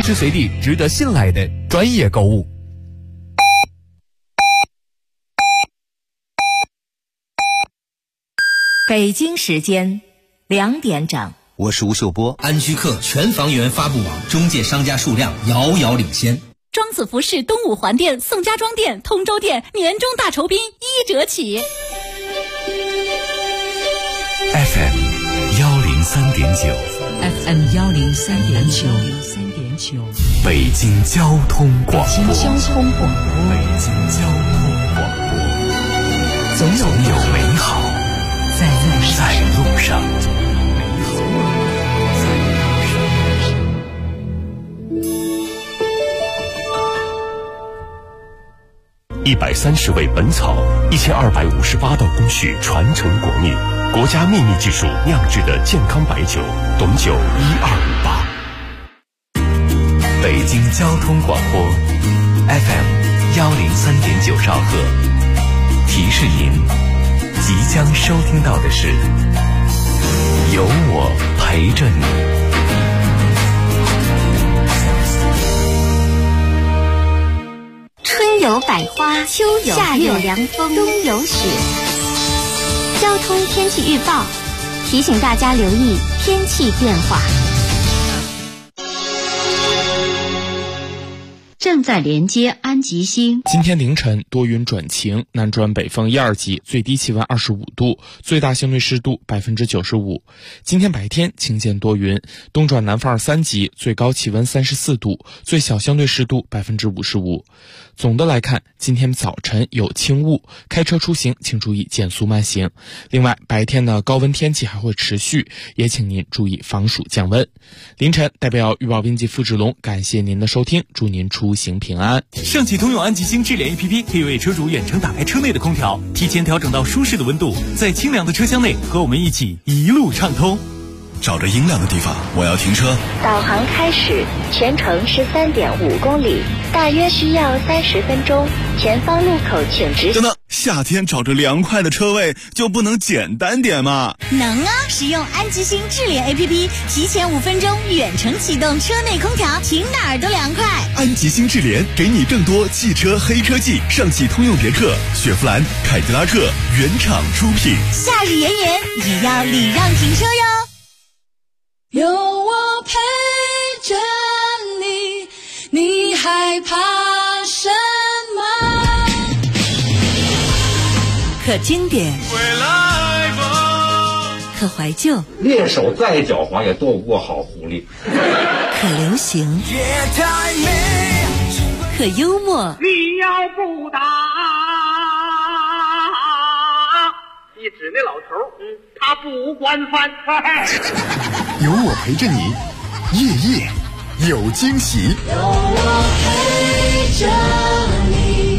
时随地值得信赖的专业购物。 北京时间2点整， 我是吴秀波。 安居客全房源发布网中介商家数量遥遥领先。 庄子服饰东五环店、宋家庄店、通州店年终大酬宾1折起。 FM 103.9 FM 103.9， 北京交通广播。 北京交通广播，总有美好在路上。130味本草，1258道工序传承国秘，国家秘密技术酿制的健康白酒，董酒1258。北京交通广播 FM 103.9兆赫，提示您即将收听到的是有我陪着你。 春有百花，秋有夏有凉风，冬有雪。交通天气预报提醒大家留意天气变化。 正在连接安吉星。 今天凌晨多云转晴，南转北风1、2级，最低气温25度，最大相对湿度95%。今天白天晴间多云，东转南风2、3级，最高气温34度，最小相对湿度55%。总的来看，今天早晨有轻雾，开车出行请注意减速慢行。另外，白天的高温天气还会持续，也请您注意防暑降温。凌晨，代表预报编辑付志龙感谢您的收听，祝您出行平安。 上汽通用安吉星智联 APP 可以为车主远程打开车内的空调，提前调整到舒适的温度，在清凉的车厢内和我们一起一路畅通。 找着阴凉的地方，我要停车。 导航开始，全程13.5公里，大约需要30分钟。前方路口请直行。 等等，夏天找着凉快的车位就不能简单点吗？ 能啊！使用安吉星智联 APP， 提前5分钟远程启动车内空调，停哪儿都凉快。 安吉星智联给你更多汽车黑科技，上汽通用别克、雪佛兰、凯迪拉克原厂出品。 夏日炎炎，也要礼让停车哟。 有我陪着你，你害怕什么？ 可经典，可怀旧， 猎手再狡猾也斗不过好狐狸。 可流行，可幽默。 你要不打，你指那老头，他不管饭。 有我陪着你，夜夜有惊喜。 有我陪着你。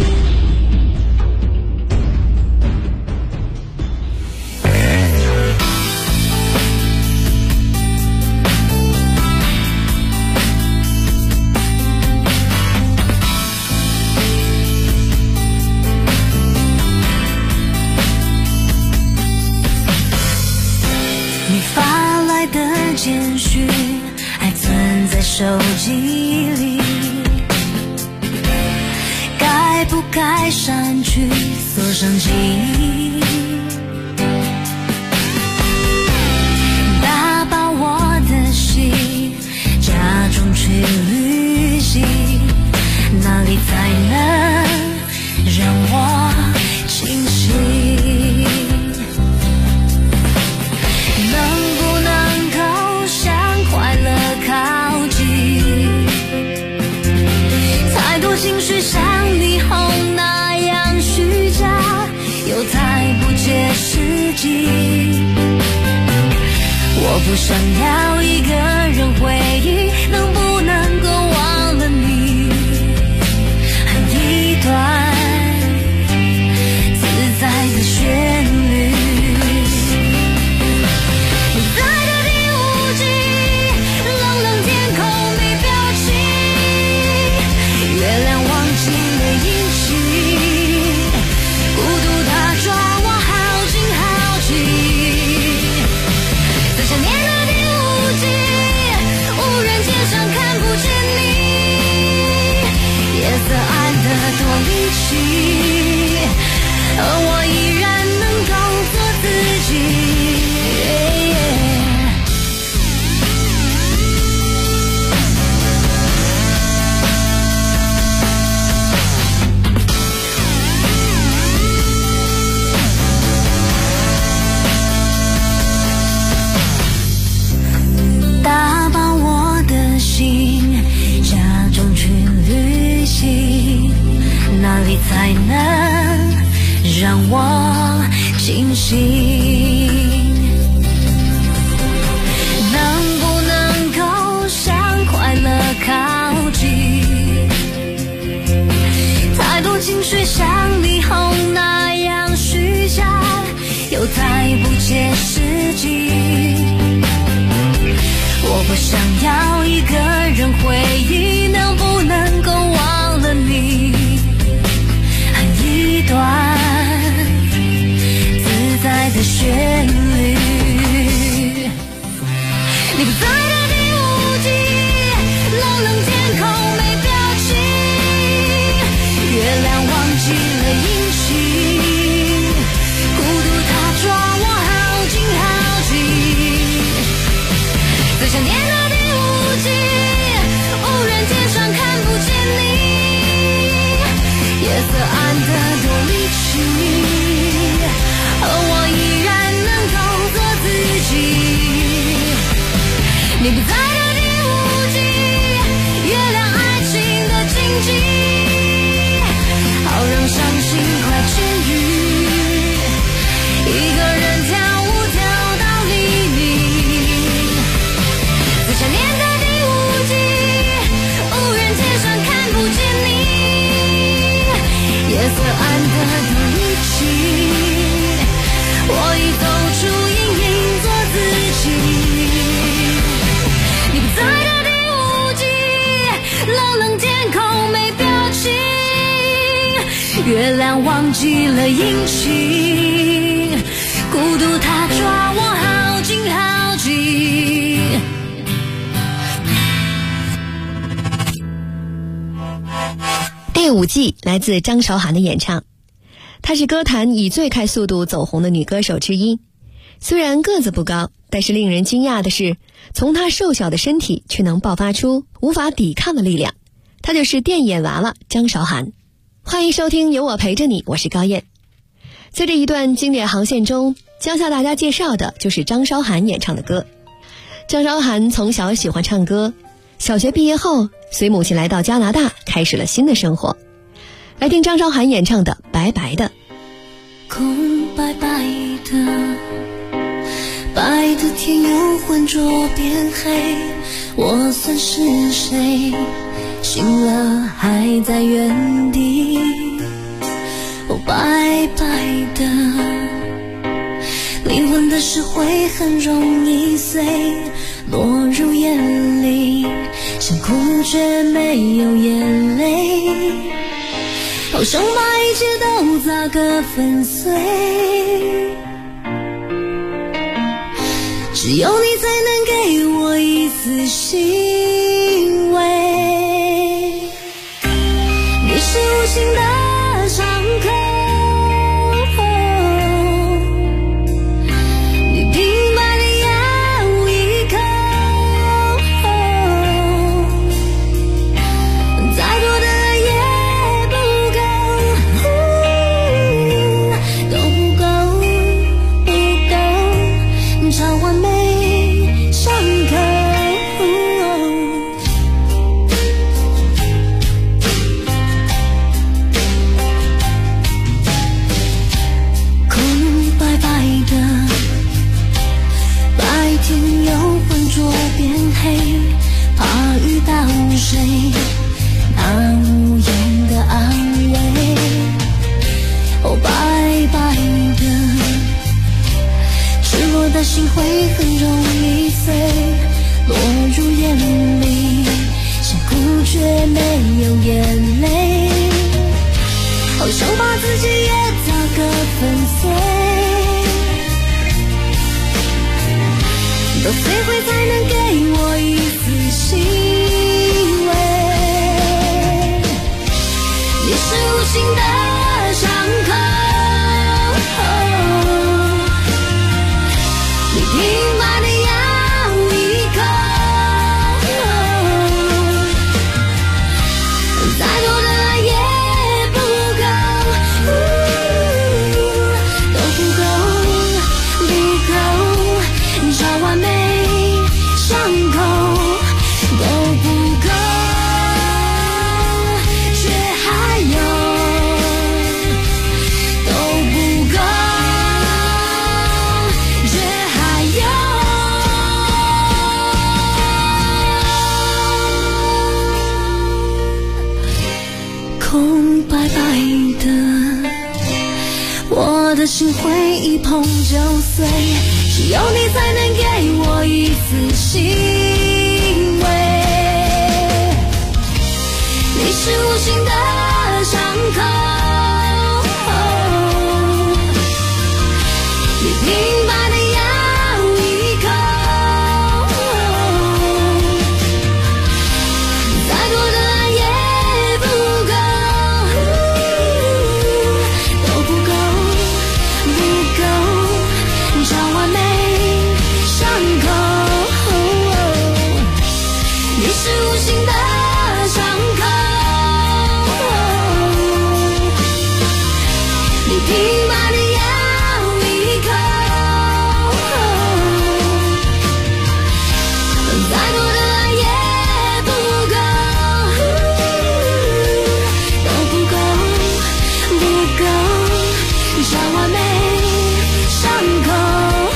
你发来的简讯还存在手机里，该不该删去锁上记忆？打包我的心，假装去旅行，哪里才能让我清醒？能不能够向快乐靠近？太多情绪像霓虹那样虚假，又太不切实际。我不想要一个人回忆，能不能够忘了你？一段自在的旋律。想看力气，而我依然能够做自己。打包我的心，假装去旅行，哪里才能让我清醒？能不能够向快乐靠近？太多情绪像霓虹那样虚假，又太不切实际。我不想要一个人回忆，能不能够忘了你？一段自在的旋律，你不在的第5季，冷冷天空没表情，月亮忘记了阴晴，孤独它抓我好紧好紧，最想念的第5季，无人街上看不见你，夜色暗得多离奇，而我依然能够做自己。你不在的第5季，月亮爱情的禁忌，好让伤心快痊愈，一个人跳舞跳到黎明。最想念的第5季，无人街上看不见你，夜色暗得多离奇，我已走出阴影做自己。你不在的第5季，冷冷天空没表情，月亮忘记了阴晴，孤独它抓我好紧好紧。 第5季来自张韶涵的演唱，她是歌坛以最快速度走红的女歌手之一。虽然个子不高，但是令人惊讶的是，从她瘦小的身体却能爆发出无法抵抗的力量。她就是电眼娃娃张韶涵。欢迎收听有我陪着你，我是高燕。在这一段经典航线中，将向大家介绍的就是张韶涵演唱的歌。张韶涵从小喜欢唱歌，小学毕业后随母亲来到加拿大，开始了新的生活。来听张韶涵演唱的《白白的》。 空白白的，白的天又浑浊变黑，我算是谁？醒了还在原地。哦，白白的，灵魂的石灰很容易碎，落入眼里，想哭却没有眼泪，好想把一切都砸个粉碎，只有你才能给我一丝欣慰。你是无情的伤口，你平白的咬一口，再多的爱也不够，都不够，不够找完美伤口。空白白的，白天又浑浊变黑，怕遇到谁那无言的安慰。哦，白白的，赤裸的心会很容易碎，落入眼里，想哭却没有眼泪，好想把自己也砸个粉碎，到摧毁才能给我一丝欣慰。你是无情的心会一碰就碎，只有你才能给我一丝欣慰。你是无形的伤口，你平白的咬一口，再多的爱也不够，都不够，不够找完美伤口。你是无形的伤口，你平白的咬一口，再多的爱也不够，都不够，不够找完美伤口。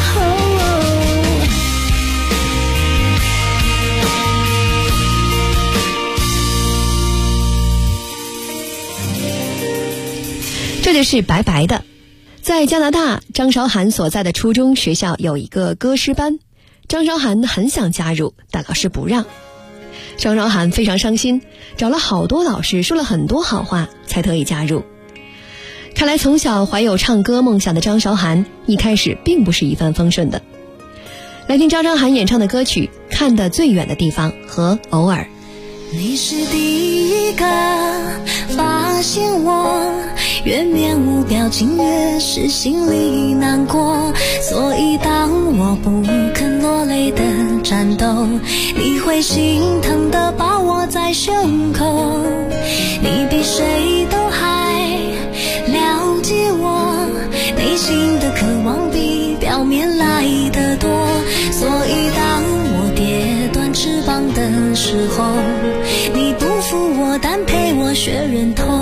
这就是白白的。在加拿大，张韶涵所在的初中学校有一个歌诗班，张韶涵很想加入，但老师不让。张韶涵非常伤心，找了好多老师，说了很多好话，才得以加入。看来从小怀有唱歌梦想的张韶涵，一开始并不是一帆风顺的。来听张韶涵演唱的歌曲《看得最远的地方》和《偶尔》。 你是第一个发现我越面无表情，越是心里难过，所以当我不肯落泪的战斗，你会心疼的抱我在胸口。你比谁都还了解我内心的渴望，比表面来得多，所以当我跌断翅膀的时候，你不负我，但陪我学忍痛。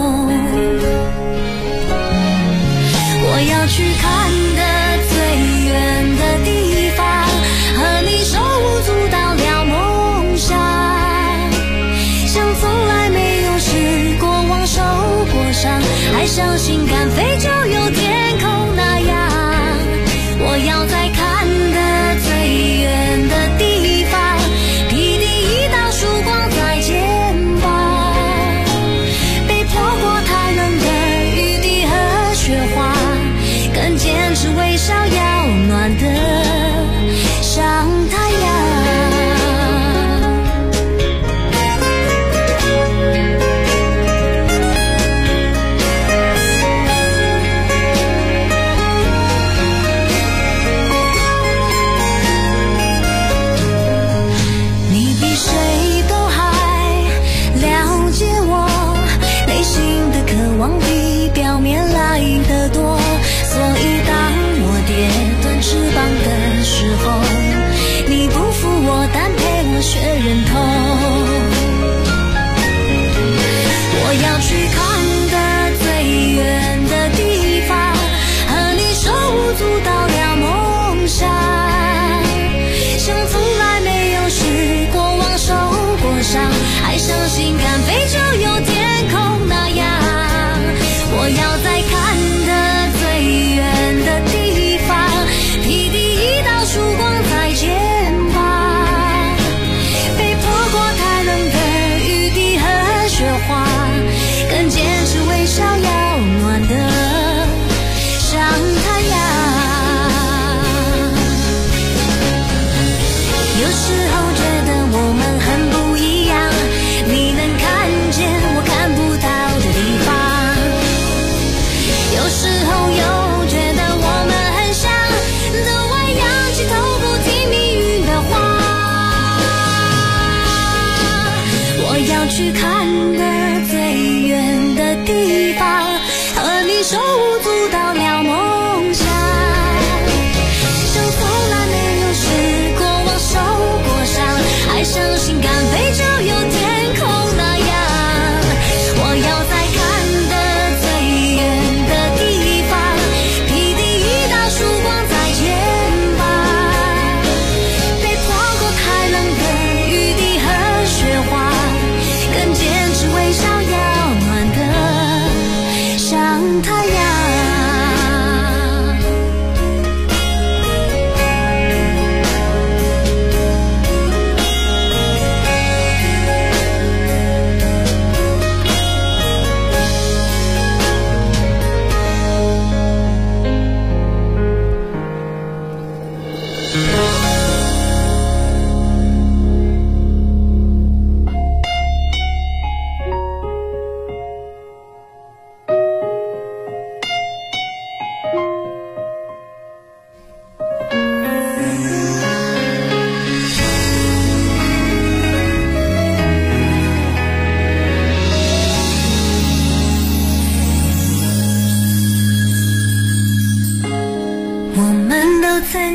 我要去看的最远的地方，和你手舞足蹈聊梦想，像从来没有失过望受过伤，还相信敢飞就有天空那样。我要在看的最远的地方，披第一道曙光在肩膀，被泼过太冷的雨滴和雪花，更坚持微笑要暖得像太阳。你比谁都还了解我内心的渴望，比表面来得多，所以当我跌断翅膀的时候，你不负我，但陪我学忍痛。我要去看的最远的地方，和你手舞足蹈聊梦想，像从来没有失过望受过伤，还相信敢飞就有天空那样。我要在看的最远的地方，披第一道曙光在肩膀，被泼过太冷的雨滴和雪花，更坚持微笑要暖得像太阳。有时候觉得我们很不一样，你能看见我看不到的地方，有时候又觉得我们很像，都爱仰起头不听命运的话。我要去看的最远的地方，和你手舞足蹈聊梦想，像从来没有失过望受过伤，还相信敢飞就有天空那样。我要在看的最远的地方，披第一道曙光在肩膀，被泼过太冷的雨滴和雪花，更坚持微笑要暖得像太阳。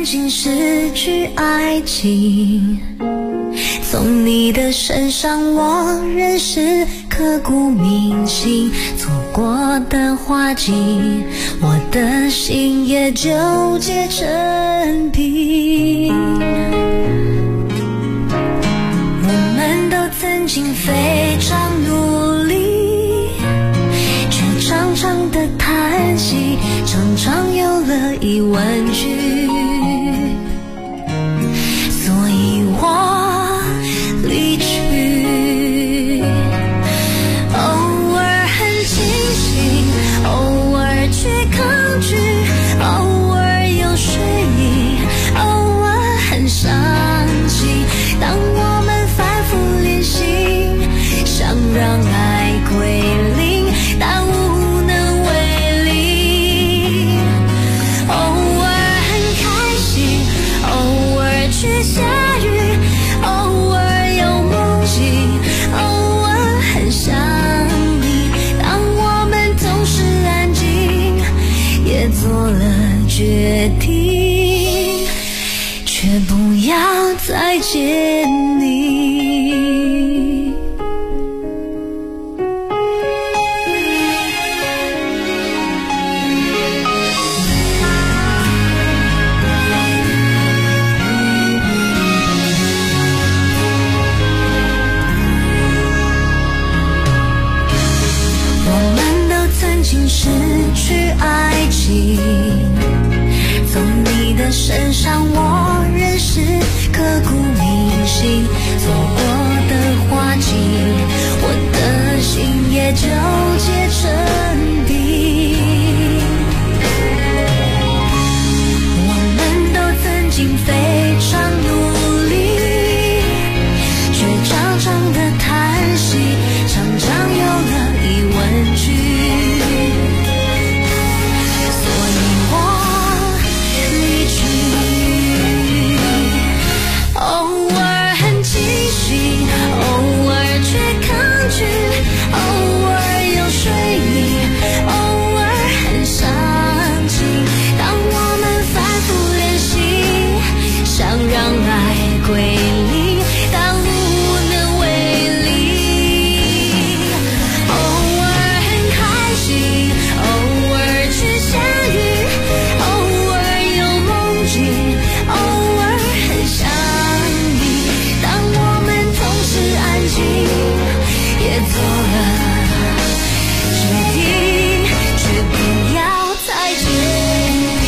曾经失去爱情，从你的身上我认识刻骨铭心，错过的花季，我的心也纠结成冰。我们都曾经非常努力，却常常的叹息，常常有了疑问句，所以我离去。偶尔很清醒，偶尔却抗拒，偶尔有睡意，偶尔很伤心。当我们反复练习，想让爱归零，但无能为力。偶尔很开心，偶尔却下雨，偶尔有梦境，偶尔很想你。当我们总是安静，也做了决定，却不要再见你。失去爱情，从你的身上我认识刻骨铭心，错过的花季，我的心也纠结成冰。我们都曾经非常努力，却常常的叹息，常常有了疑问句，归零，但无能为力。偶尔很开心，偶尔却下雨，偶尔有梦境，偶尔很想你。当我们总是安静，也做了决定，却不要再见你。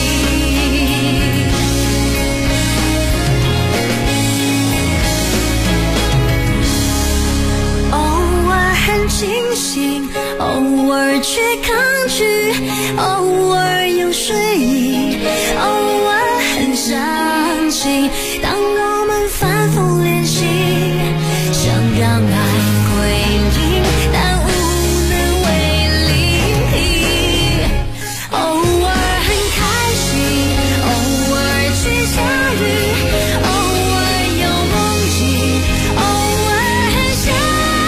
清醒，偶尔却抗拒，偶尔有睡意，偶尔很伤心。当我们反复练习，想让爱归零，但无能为力。偶尔很开心，偶尔却下雨，偶尔有梦境，偶尔很想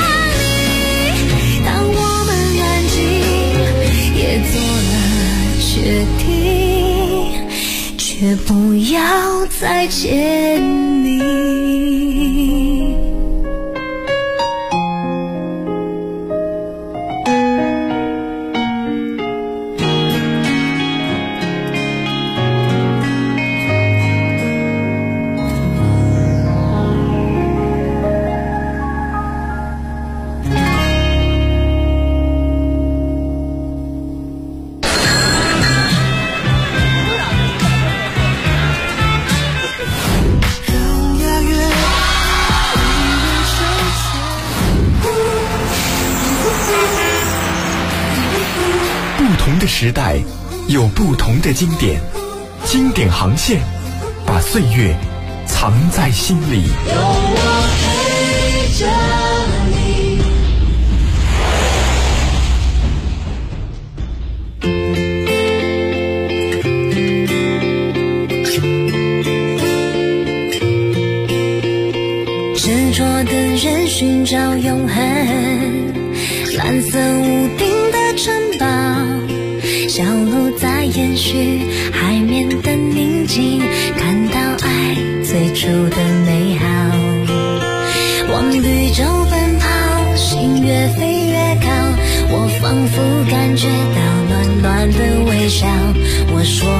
决定，却不要再见你。 不同的时代有不同的经典，经典航线把岁月藏在心里。有我陪着你。 执着的人寻找永恒，蓝色屋顶的城堡，小路在延续海面的宁静，看仿佛感觉到暖暖的微笑。我说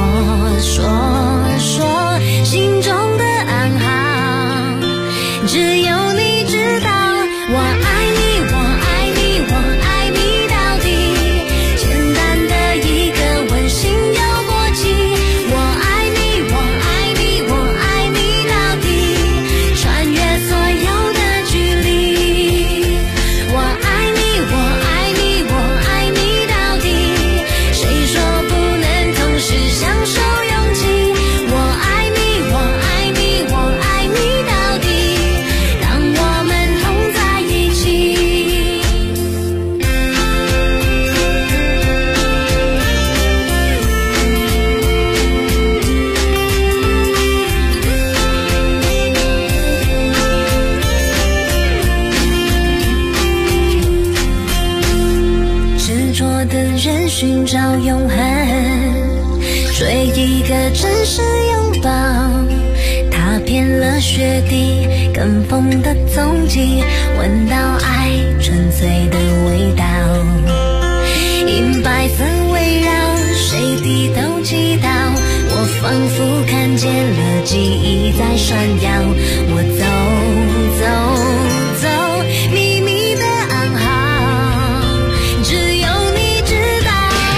心中的暗号，只有你知道，我爱你，我爱你，我爱你到底。简单的一个温馨又默契，我爱你，我爱你，我爱你到底，穿越所有的距离。我爱你，我爱你，我爱你到底，谁说不能同时享受勇气？我爱你，我爱你，我爱你到底，当我们同在一起。执着的人寻找永恒，追一个真实拥抱，踏遍了雪地跟风的踪迹，闻到爱纯粹的味道。银白色围绕，谁低头祈祷，我仿佛看见了记忆在闪耀。我走走走，秘密的暗号，只有你知道。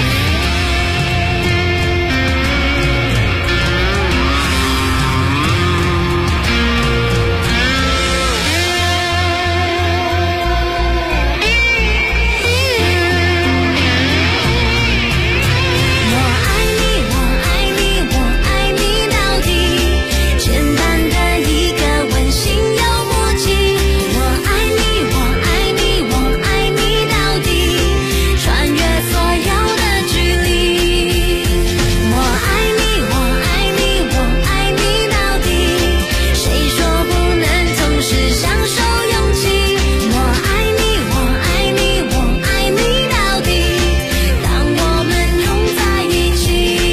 我爱你，我爱你，我爱你到底，简单的一个温馨又默契。我爱你，我爱你，我爱你到底，穿越所有的距离。我爱你，我爱你，我爱你到底，谁说不能同时享受勇气？我爱你，我爱你，我爱你到底，当我们同在一起。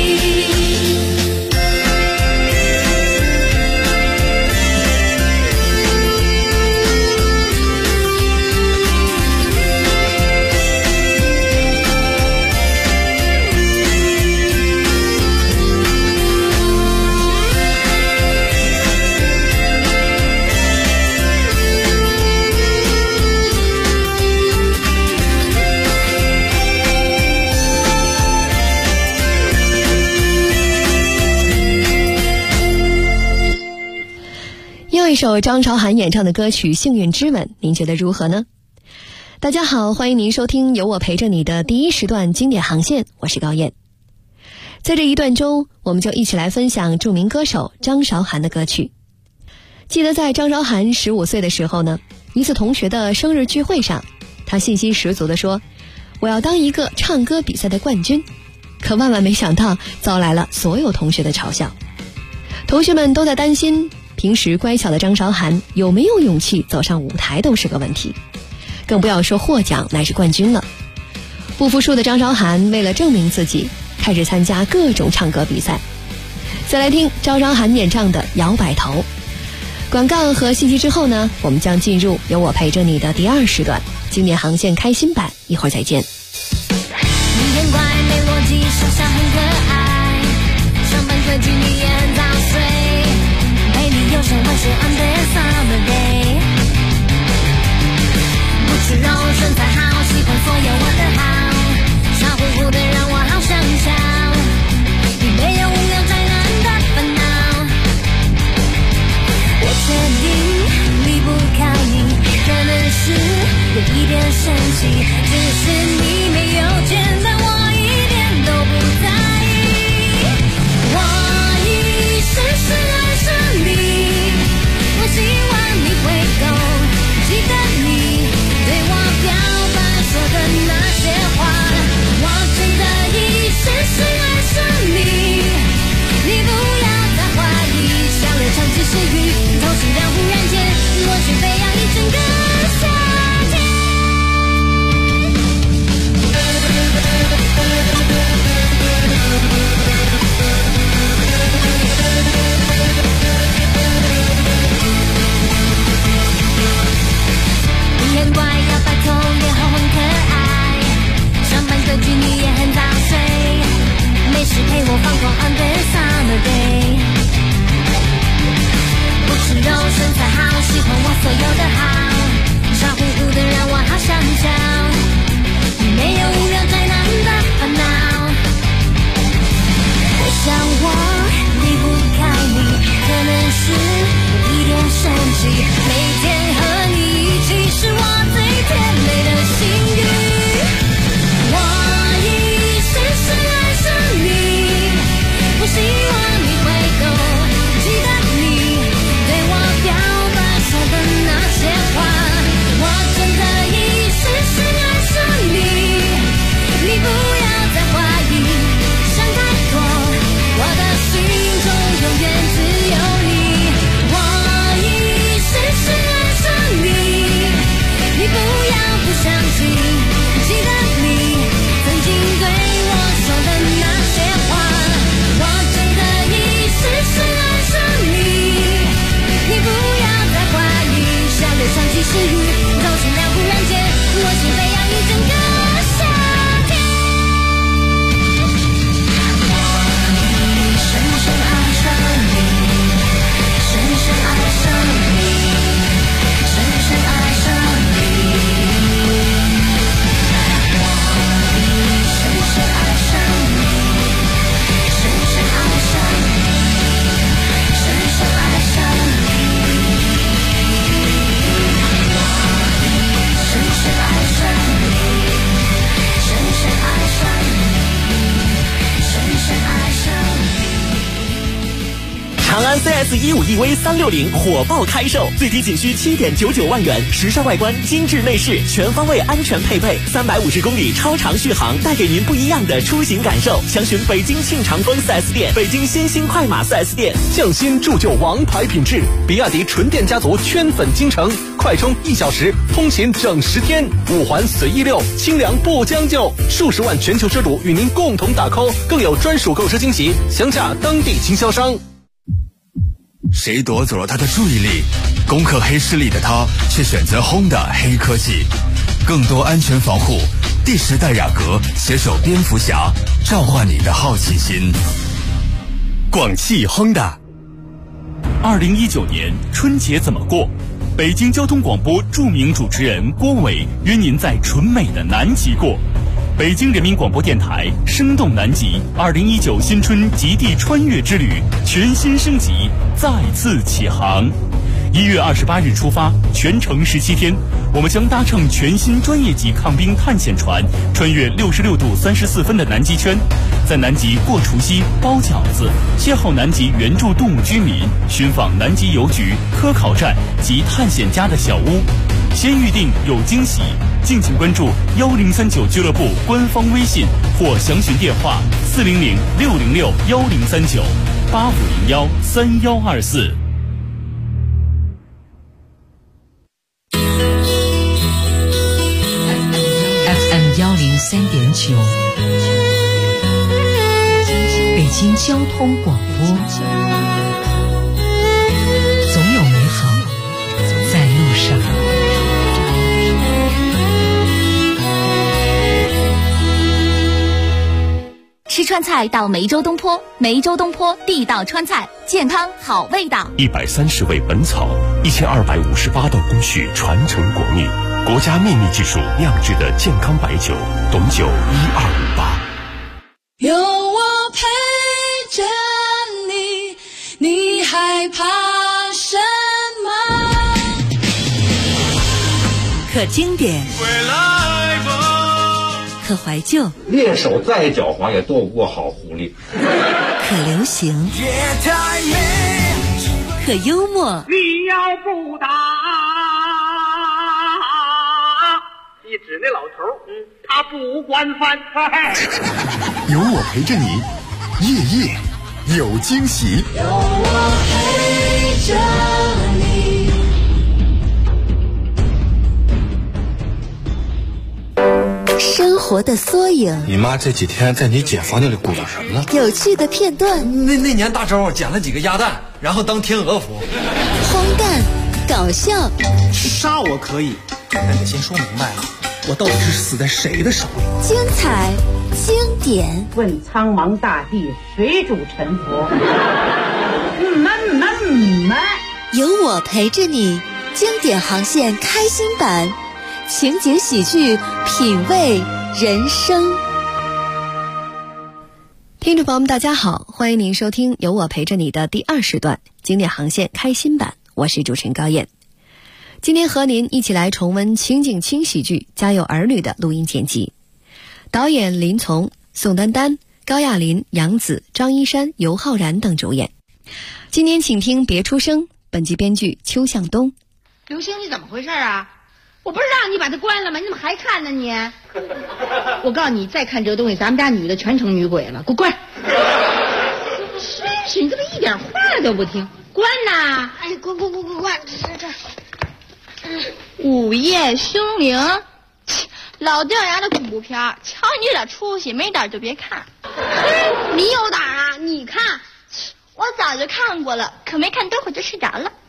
又一首张韶涵演唱的歌曲《幸运之吻》，您觉得如何呢？大家好，欢迎您收听有我陪着你的第一时段经典航线，我是高燕。在这一段中，我们就一起来分享著名歌手张韶涵的歌曲。记得在张韶涵15岁的时候呢，一次同学的生日聚会上，她信心十足地说，我要当一个唱歌比赛的冠军。可万万没想到，遭来了所有同学的嘲笑。同学们都在担心，平时乖巧的张韶涵有没有勇气走上舞台都是个问题，更不要说获奖乃是冠军了。不服输的张韶涵为了证明自己，开始参加各种唱歌比赛。再来听张韶涵演唱的《摇摆头》。广告和信息之后呢，我们将进入有我陪着你的第2时段经典航线开心版，一会儿再见。 你很怪没逻辑，想想很可爱，上班追剧你也早睡，陪你游山玩水 on this summer day， 不吃肉身材好，喜欢所有我的好，傻乎乎的让我好想笑，你没有无聊宅男的烦恼，我确定离不开你，可能是有一点生气，只是你没有见到我一点都不在意，我已深深爱上你，我希望你会懂，记得你对我表 CS15EV 360火爆开售，最低仅需7.99万元，时尚外观，精致内饰，全方位安全配备，350公里超长续航，带给您不一样的出行感受。详询北京庆长丰 4S 店、北京新兴快马 4S 店。 匠心铸就王牌品质，比亚迪纯电家族圈粉京城，快充1小时，通勤整10天，5环随意溜，清凉不将就，数十万全球车主与您共同打 call， 更有专属购车惊喜，详洽当地经销商。 谁夺走了他的注意力？攻克黑势力的他却选择 Honda 黑科技，更多安全防护。第10代雅阁携手蝙蝠侠，召唤你的好奇心。广汽 Honda。 2019年春节怎么过？北京交通广播著名主持人郭伟约您在纯美的南极过。北京人民广播电台生动南极2019新春极地穿越之旅全新升级，再次起航。1月28日出发，全程17天，我们将搭乘全新专业级抗冰探险船，穿越66度34分的南极圈，在南极过除夕、包饺子，邂逅南极原住动物居民，寻访南极邮局、科考站及探险家的小屋。先预定有惊喜，敬请关注1039俱乐部官方微信或详询电话400-606-1039-8501-3124。 103.9，北京交通广播，总有美好在路上。 吃川菜到梅州东坡，梅州东坡地道川菜，健康好味道。 130味本草，1258道工序传承国秘，国家秘密技术酿制的健康白酒，董酒1258。 有我陪着你，你害怕什么？ 可经典，可怀旧， 猎手再狡猾也斗不过好狐狸。 可流行，可幽默。 你要不打，一指那老头，他不惯犯。 有我陪着你，夜夜有惊喜。 有我陪着你。 生活的缩影。 你妈这几天在你姐房间里鼓捣什么呢？ 有趣的片段。 那年大招捡了几个鸭蛋，然后当天鹅服。 荒诞，搞笑。 杀我可以，但得先说明白了，我到底是死在谁的手里？ 精彩，经典。 问苍茫大地，谁主沉浮？ 有我陪着你，经典航线开心版。情景喜剧，品味人生。听众朋友们，大家好，欢迎您收听由我陪着你的第2时段经典航线开心版，我是主持人高燕。今天和您一起来重温情景轻喜剧《家有儿女》的录音剪辑，导演林从、宋丹丹、高亚麟、杨紫、张一山、尤浩然等主演。今天请听别出声，本集编剧邱向东。 刘星，你怎么回事啊？我不是让你把它关了吗？你怎么还看呢你？我告诉你，再看这个东西，咱们家女的全成女鬼了，给我关！真是，你怎么一点话都不听？关呐！哎，关！午夜凶铃，老掉牙的恐怖片，瞧你这点出息，没胆就别看。你有胆啊？你看，我早就看过了，可没看多会就睡着了。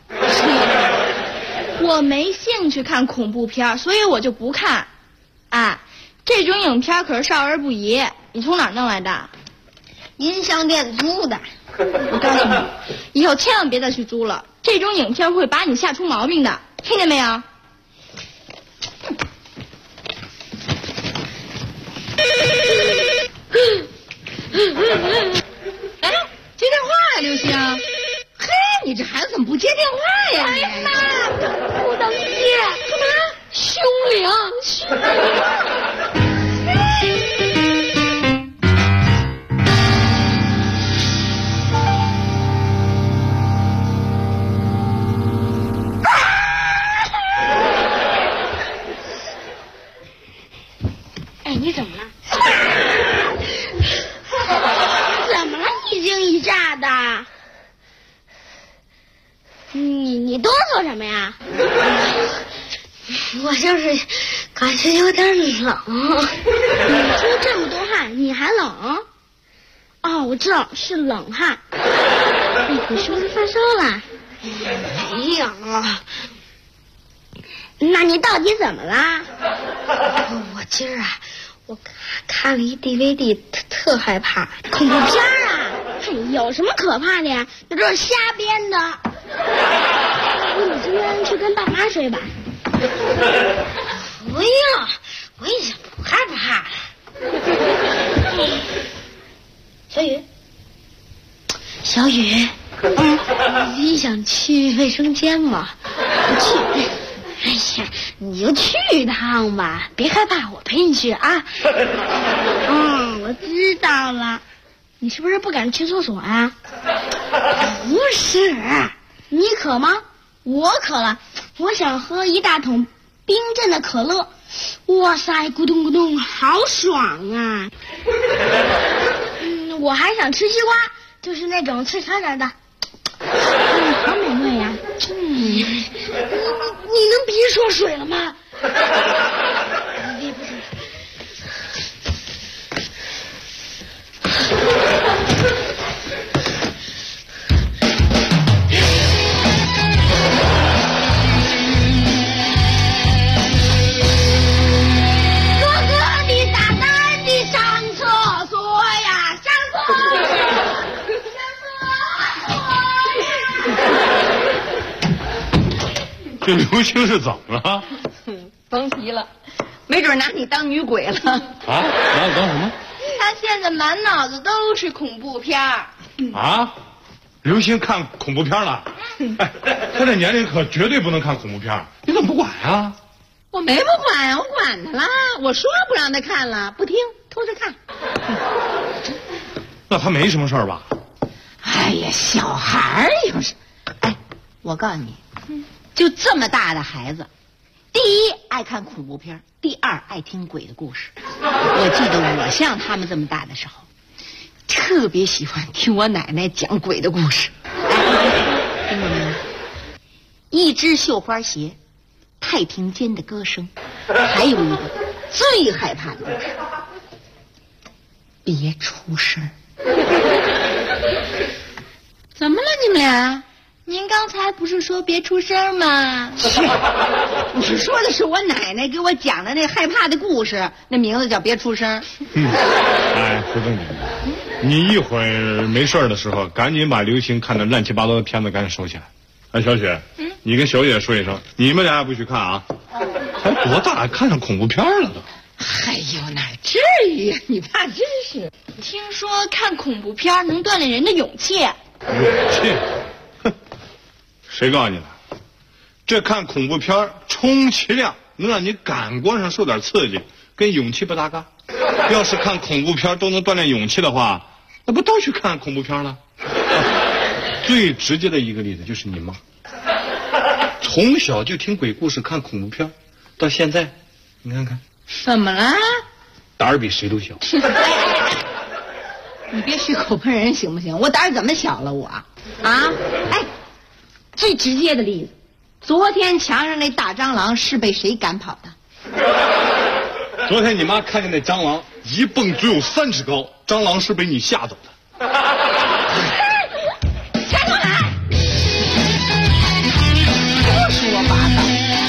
我没兴趣看恐怖片，所以我就不看。啊，这种影片可是少儿不宜。你从哪儿弄来的？音像店租的。我告诉你，以后千万别再去租了，这种影片会把你吓出毛病的，听见没有？哎，接电话呀，刘星。嘿，你这孩子怎么不接电话呀？哎呀妈，不能接，干嘛？凶铃。 哎，你怎么了？怎么了？一惊一乍的。你哆嗦什么呀？我就是感觉有点冷。你出这么多汗，你还冷？哦，我知道是冷汗。你是不是发烧了？没有。那你到底怎么啦？我今儿啊，我看了一 DVD， 特害怕，恐怖片啊！有什么可怕的呀？那都是瞎编的。你今天去跟爸妈睡吧。不用，我已经不害怕了。小雨，你想去卫生间吗？去。哎呀，你就去一趟吧，别害怕，我陪你去啊。我知道了。你是不是不敢去厕所啊？不是，你渴吗？我渴了，我想喝一大桶冰镇的可乐。哇塞，咕咚咕咚，好爽啊！我还想吃西瓜，就是那种脆脆的，好美味呀！你能别说水了吗？别不是。 这刘星是怎么了？ 甭提了，没准拿你当女鬼了。 啊？拿我当什么？ 他现在满脑子都是恐怖片儿。 啊？刘星看恐怖片了？哎，他这年龄可绝对不能看恐怖片，你怎么不管呀？ 我没不管呀，我管他了。我说不让他看了，不听，偷着看。 那他没什么事儿吧？ 哎呀，小孩儿有什？哎，我告诉你，就这么大的孩子，第一爱看恐怖片，第二爱听鬼的故事。我记得我像他们这么大的时候，特别喜欢听我奶奶讲鬼的故事。听过没有？一只绣花鞋，太平间的歌声，还有一个最害怕的故事，别出声。怎么了你们俩？您刚才不是说别出声吗？你说的是我奶奶给我讲的那害怕的故事，那名字叫别出声。 哎，胡正你一会儿没事的时候，赶紧把刘星看的乱七八糟的片子赶紧收起来。哎，小雪，你跟小野说一声，你们俩也不许看啊！才多大，看上恐怖片了都。 哎呦，哪至于？你爸真是。 听说看恐怖片能锻炼人的勇气。 勇气？哼，谁告诉你的？这看恐怖片充其量能让你感官上受点刺激，跟勇气不搭嘎。要是看恐怖片都能锻炼勇气的话，那不都去看恐怖片了？最直接的一个例子就是你妈，从小就听鬼故事看恐怖片，到现在你看看怎么了？ 胆儿比谁都小。 你别血口喷人行不行？我胆儿怎么小了我啊？哎，最直接的例子，昨天墙上那大蟑螂是被谁赶跑的？ 昨天你妈看见那蟑螂一蹦只有3尺高，蟑螂是被你吓走的。 站过来！胡说八道！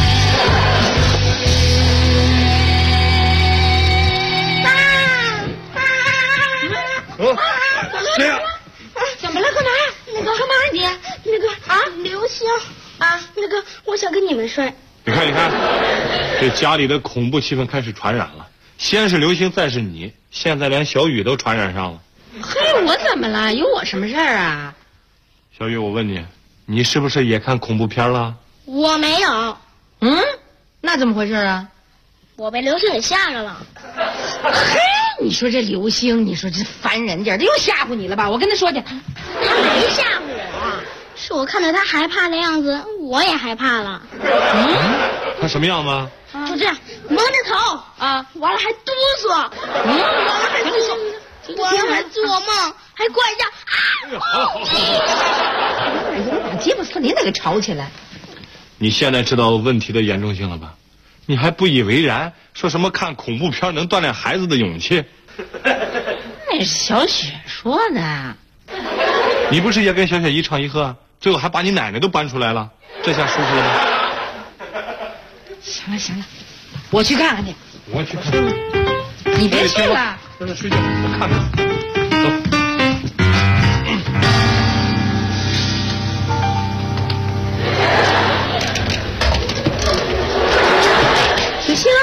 谁呀？ 怎么了？干嘛呀？干嘛你？刘星我想跟你们睡。 你看，这家里的恐怖气氛开始传染了。先是刘星，再是你，现在连小雨都传染上了。 嘿，我怎么了？有我什么事儿啊？ 小雨，我问你，你是不是也看恐怖片了？ 我没有。 那怎么回事啊？ 我被刘星给吓着了。 嘿，你说这刘星，你说这烦人劲儿，他又吓唬你了吧？我跟他说去。他没吓唬我，是我看着他害怕的样子，我也害怕了。 他什么样子？ 就这样， 蒙着头啊，完了还哆嗦，完了还做，完了还做梦，还怪叫把鸡巴从你那个吵起来。 你现在知道问题的严重性了吧？你还不以为然，说什么看恐怖片能锻炼孩子的勇气？ 那是小雪说的。 你不是也跟小雪一唱一和，最后还把你奶奶都搬出来了，这下舒服了吗？ 行了行了，我去看看去。 我去看看。 你别去了， 在这睡觉，我看看。走。 刘星，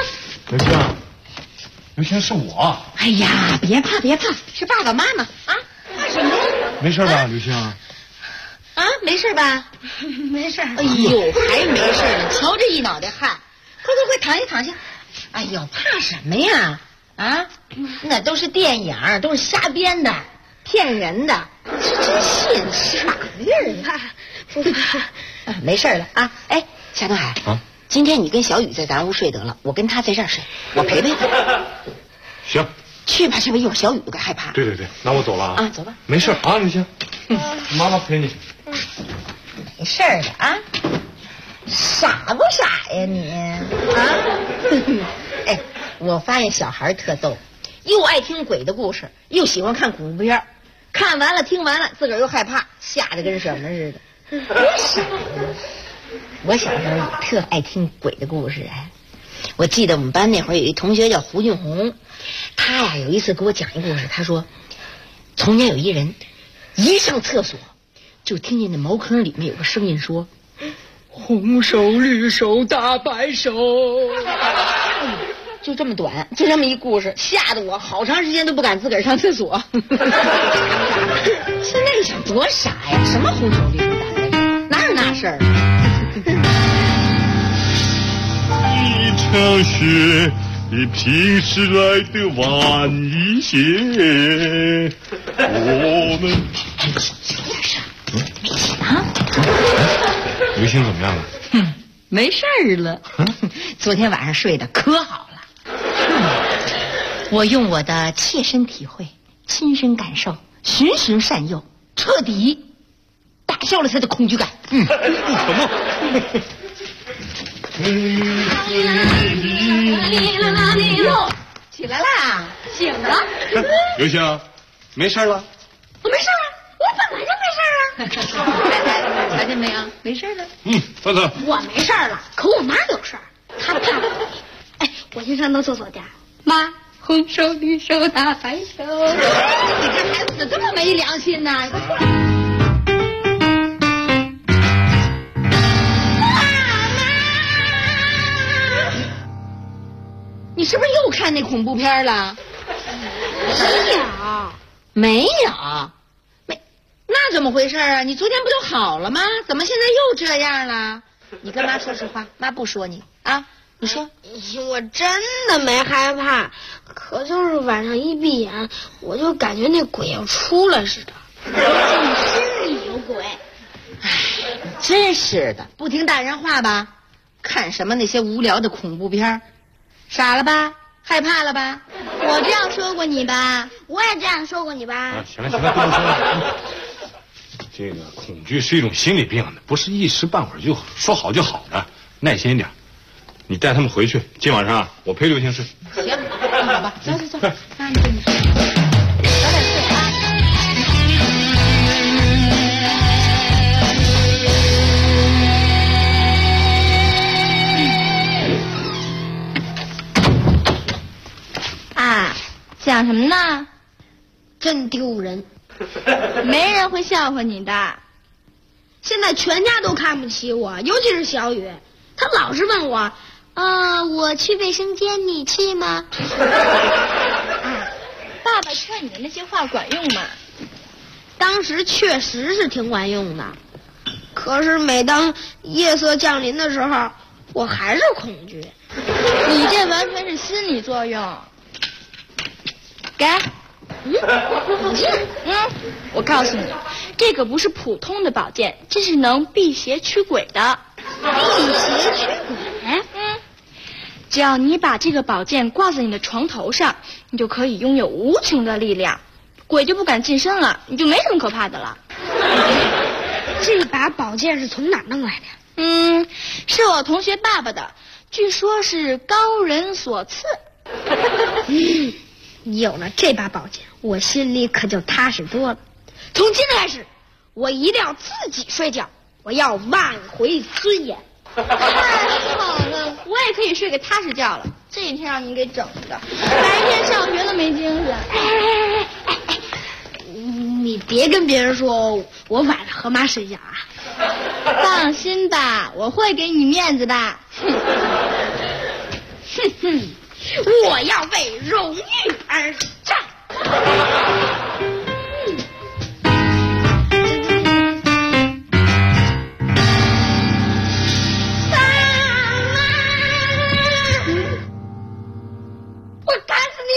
刘星是我。 哎呀，别怕别怕，是爸爸妈妈啊，怕什么呀？ 没事吧，刘星？ 啊，没事吧？ 没事。 哎呦，还没事呢，瞧这一脑袋汗，快快快，躺下躺下。哎呦，怕什么呀？啊，那都是电影，都是瞎编的，骗人的，是真信傻逼儿啊！不怕，没事了啊。哎，夏东海啊，今天你跟小雨在咱屋睡得了，我跟他在这儿睡，我陪陪他。 行， 去吧去吧，一会儿小雨该害怕。 对，那我走了啊。 啊，走吧。 没事啊，刘星，妈妈陪你。 没事的啊，傻不傻呀你啊？哎，我发现小孩特逗，又爱听鬼的故事，又喜欢看恐怖片，看完了听完了，自个儿又害怕，吓得跟什么似的。多傻呀！我小时候也特爱听鬼的故事哎。我记得我们班那会儿有一同学叫胡俊红，他呀有一次给我讲一故事，他说从前有一人一上厕所就听见那茅坑里面有个声音说红手绿手大白手，就这么短，就这么一故事，吓得我好长时间都不敢自个儿上厕所。现在一想多傻呀，什么红手绿手大白手，哪有那事儿？ 一场雪比平时来的晚一些，我们没起啊？ 刘星怎么样了？ 没事儿了。昨天晚上睡得可好了。我用我的切身体会、亲身感受、循循善诱，彻底打消了他的恐惧感。不可能。起来啦，醒了。 刘星，没事了？ 我没事了，我本来就没事了。 瞧见没有？没事了。 走走。 我没事了，可我妈有事儿，她怕我。哎，我先上趟厕所去。妈，红手绿手大白手。你这孩子怎么这么没良心呢？快出来！ 你是不是又看那恐怖片了？没有，那怎么回事啊？你昨天不就好了吗？怎么现在又这样了？你跟妈说实话，妈不说你啊。你说， 我真的没害怕，可就是晚上一闭眼，我就感觉那鬼要出来似的。心里有鬼。 哎，真是的，不听大人话吧？看什么那些无聊的恐怖片？傻了吧？害怕了吧？我这样说过你吧？ 我也这样说过你吧？ 行了，不多说了。这个恐惧是一种心理病，不是一时半会儿就说好就好的，耐心一点。你带他们回去，今晚上我陪刘星睡。 行，那好吧，走。妈，你跟你说，早点睡啊。 讲什么呢？真丢人，没人会笑话你的。现在全家都看不起我，尤其是小雨，他老是问我，我去卫生间，你去吗？爸爸劝你的那些话管用吗？当时确实是挺管用的，可是每当夜色降临的时候，我还是恐惧。你这完全是心理作用。给，我告诉你，这个不是普通的宝剑，这是能辟邪驱鬼的。辟邪驱鬼？ 只要你把这个宝剑挂在你的床头上，你就可以拥有无穷的力量，鬼就不敢近身了，你就没什么可怕的了。 这把宝剑是从哪弄来的？ 是我同学爸爸的，据说是高人所赐。 有了这把宝剑，我心里可就踏实多了。从今天开始，我一定要自己睡觉，我要挽回尊严。 太好了，我也可以睡个踏实觉了。这一天让你给整的，白天上学都没精神。 你别跟别人说我晚上和妈睡觉啊。 放心吧，我会给你面子的。 我要为荣誉而战。我干死你！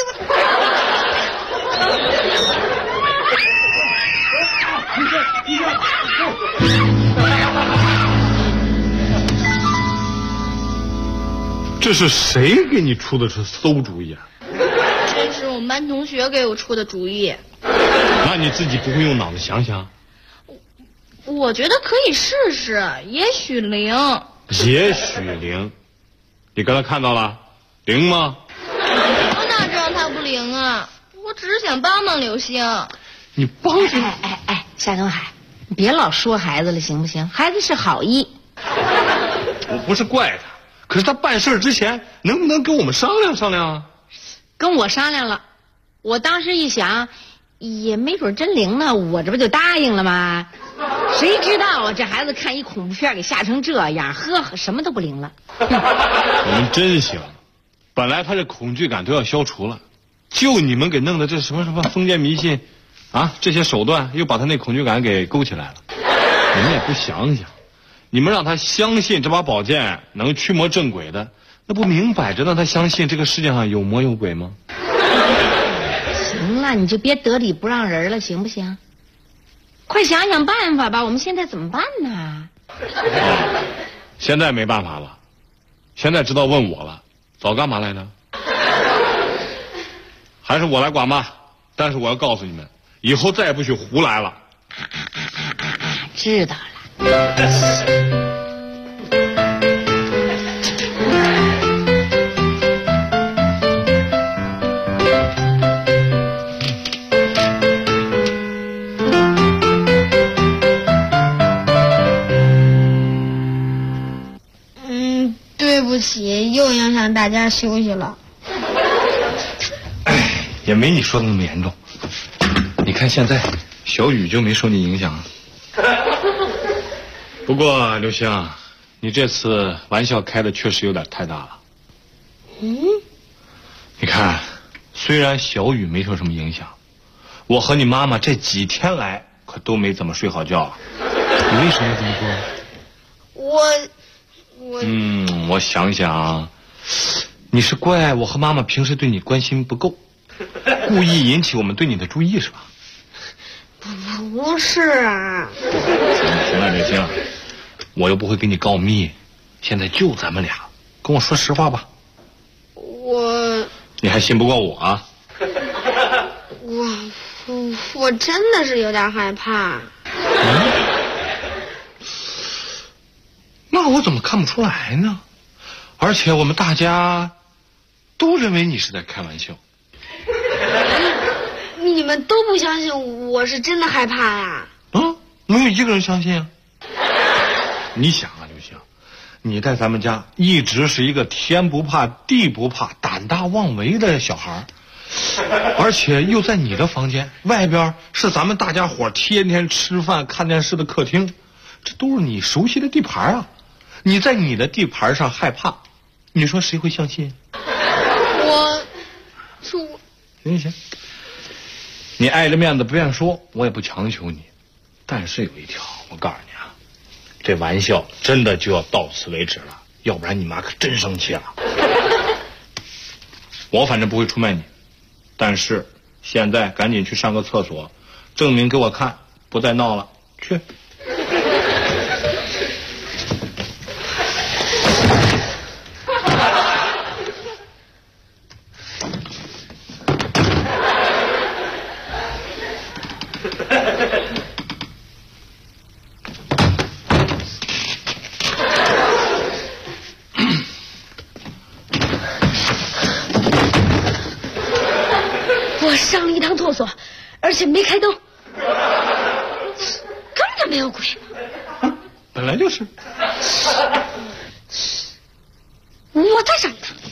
这是谁给你出的这馊主意啊？ 这是我们班同学给我出的主意。 那你自己不会用脑子想想？ 我觉得可以试试，也许灵。 也许灵？你刚才看到了，灵吗？ 我哪知道他不灵啊？我只是想帮帮刘星。 你帮助？ 夏东海，你别老说孩子了，行不行？孩子是好意。 我不是怪他，可是他办事之前能不能跟我们商量商量啊？ 跟我商量了，我当时一想，也没准真灵呢，我这不就答应了吗？谁知道啊，这孩子看一恐怖片给吓成这样，什么都不灵了。 你们真行，本来他这恐惧感都要消除了，就你们给弄的这什么封建迷信啊，这些手段又把他那恐惧感给勾起来了。你们也不想想，你们让他相信这把宝剑能驱魔镇鬼的，那不明摆着让他相信这个世界上有魔有鬼吗？ 行了，你就别得理不让人了，行不行？快想想办法吧，我们现在怎么办呢？ 现在没办法了，现在知道问我了，早干嘛来着？还是我来管吧，但是我要告诉你们，以后再也不许胡来了。 知道了。 对不起，又影响大家休息了。 也没你说的那么严重。你看现在小雨就没受你影响。不过刘星，你这次玩笑开的确实有点太大了。你看，虽然小雨没受什么影响，我和你妈妈这几天来可都没怎么睡好觉。你为什么这么说？我想想，你是怪我和妈妈平时对你关心不够，故意引起我们对你的注意是吧？ 不是啊。 行了，刘星，我又不会给你告密，现在就咱们俩，跟我说实话吧。你还信不过我啊？ 我真的是有点害怕。 那我怎么看不出来呢？而且我们大家都认为你是在开玩笑。 你们都不相信我是真的害怕呀？ 没有一个人相信啊。你想啊，刘星，你在咱们家一直是一个天不怕地不怕胆大妄为的小孩，而且又在你的房间，外边是咱们大家伙天天吃饭看电视的客厅，这都是你熟悉的地盘啊。你在你的地盘上害怕，你说谁会相信？行，你碍着面子不愿说，我也不强求你。但是有一条，我告诉你啊，这玩笑真的就要到此为止了，要不然你妈可真生气了。我反正不会出卖你，但是现在赶紧去上个厕所，证明给我看，不再闹了，去。 我上了一趟厕所，而且没开灯，根本没有鬼。 本来就是。 我再上一趟。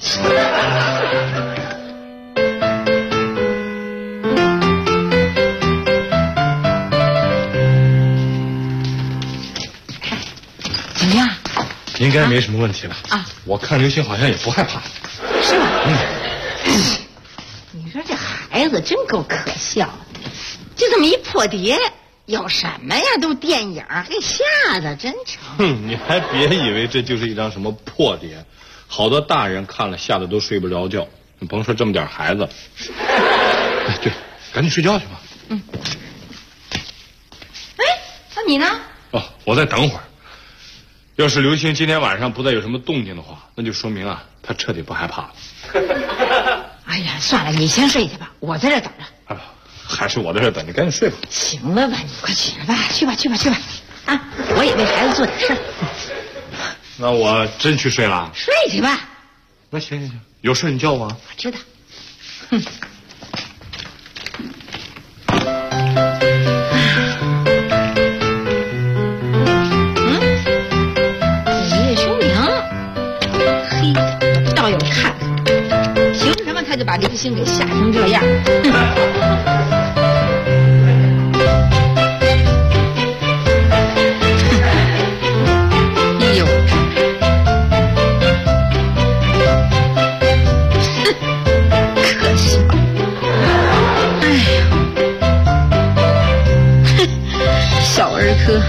怎么样？ 应该没什么问题了啊！我看刘星好像也不害怕， 是吧？你说这孩子真够可笑的，就这么一破碟，有什么呀？都电影，给吓得真成。 你还别以为这就是一张什么破碟，好多大人看了吓得都睡不着觉，你甭说这么点孩子。哎，对，赶紧睡觉去吧。 哎，那你呢？ 哦，我再等会儿。要是刘星今天晚上不再有什么动静的话，那就说明啊，他彻底不害怕了。 哎呀，算了，你先睡去吧，我在这等着。 还是我在这等，你赶紧睡吧。 行了吧，你快起来吧，去吧。啊，我也为孩子做点事儿。 那我真去睡了。 睡去吧。 那行，有事你叫我。 我知道。他就把刘星给吓成这样。哎呦，可笑！哎呀，小儿科。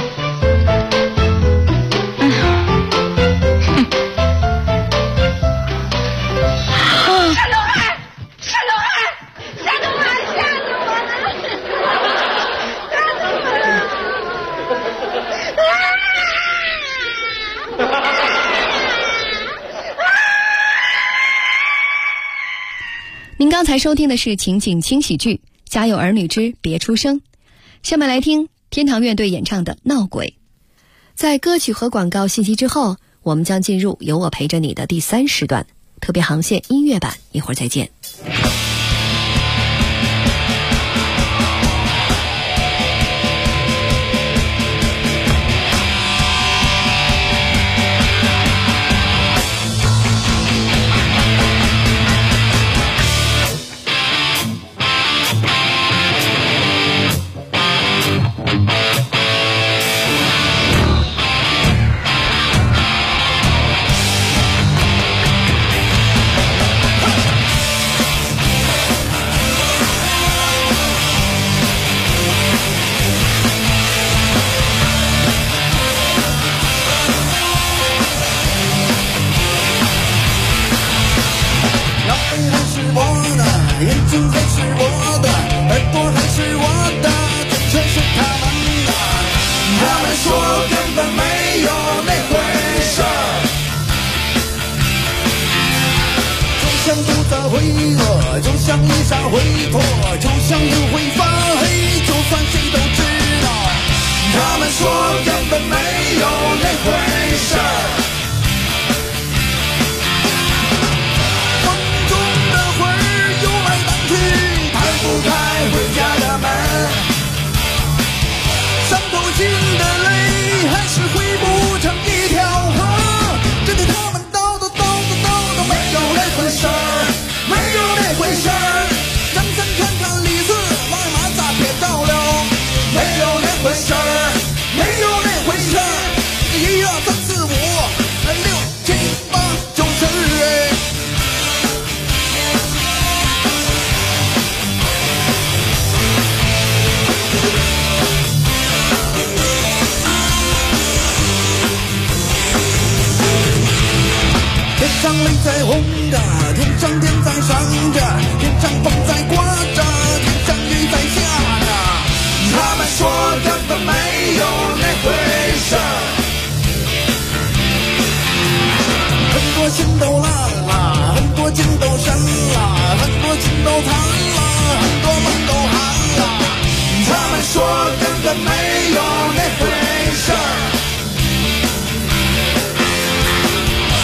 您刚才收听的是情景轻喜剧《家有儿女之别出声》，下面来听天堂乐队演唱的《闹鬼》。在歌曲和广告信息之后，我们将进入有我陪着你的第3时段特别航线音乐版，一会儿再见。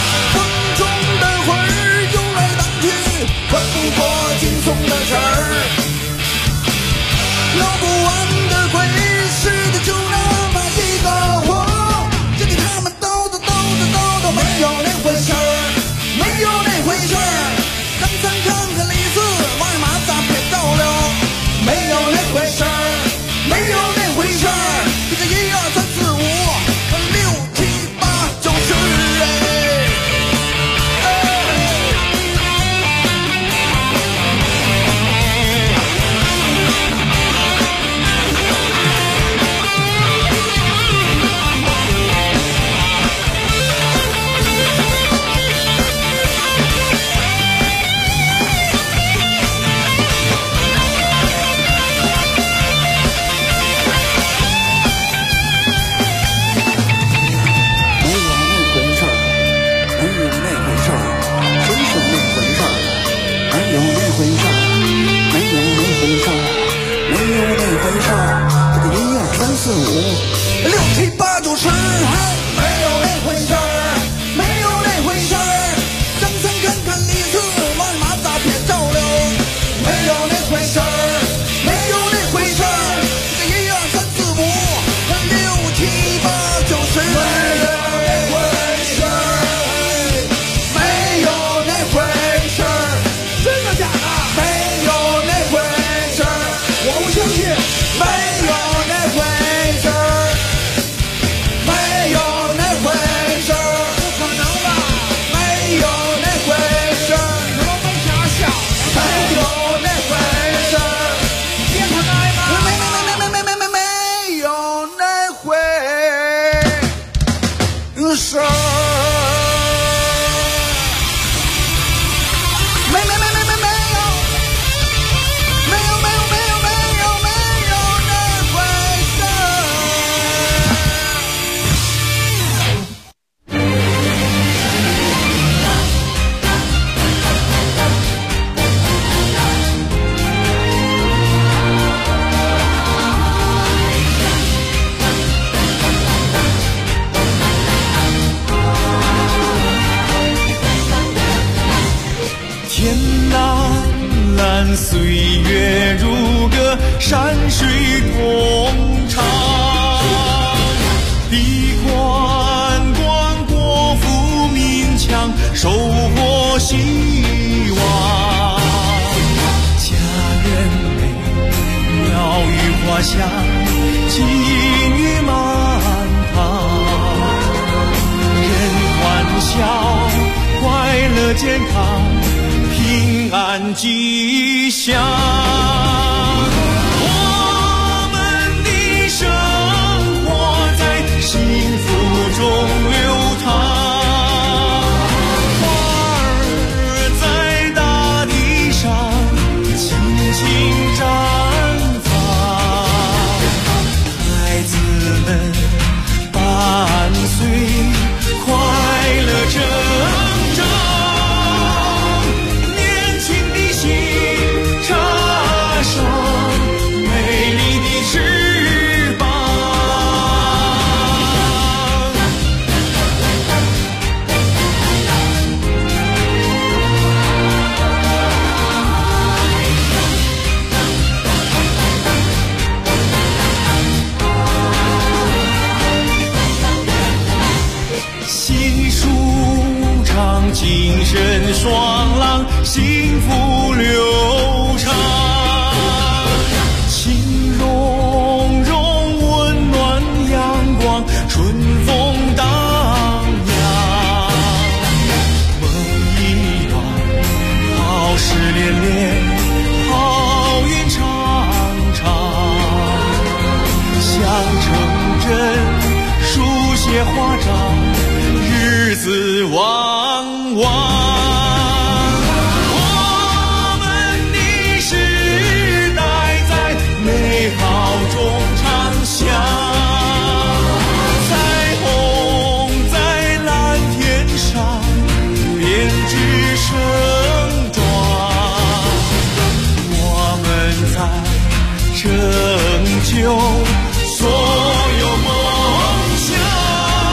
穿不过惊悚的事儿。 事儿，这个1、2、3、4、5、6、7、8、9、10，没有那回事儿，没有那回事儿。张三看看李四，玩马大别照溜，没有那回事儿，没有那回事儿。这个1、2、3、4、5、6、7、8、9、10，没有那回事儿，没有那回事儿。真的假的？没有那回事儿，我不相信。没有那回事儿，没有那回事儿，不可能吧？没有那回事儿，什么没啥想的？没有那回事儿，别看挨骂。没有那回事儿。 岁月如歌，山水同唱。地宽广，国富民强，收获希望。家人美，鸟语花香，金玉满堂。人欢笑，快乐健康，平安吉祥。我们的生活在幸福中流淌。精神爽朗，幸福流畅，情融融，温暖阳光，春风荡漾。梦一段，好事连连，好运长长。想成真，书写华章，日子旺旺。我们的时代在美好中长相，彩虹在蓝天上编织盛装。我们在拯救所有梦想。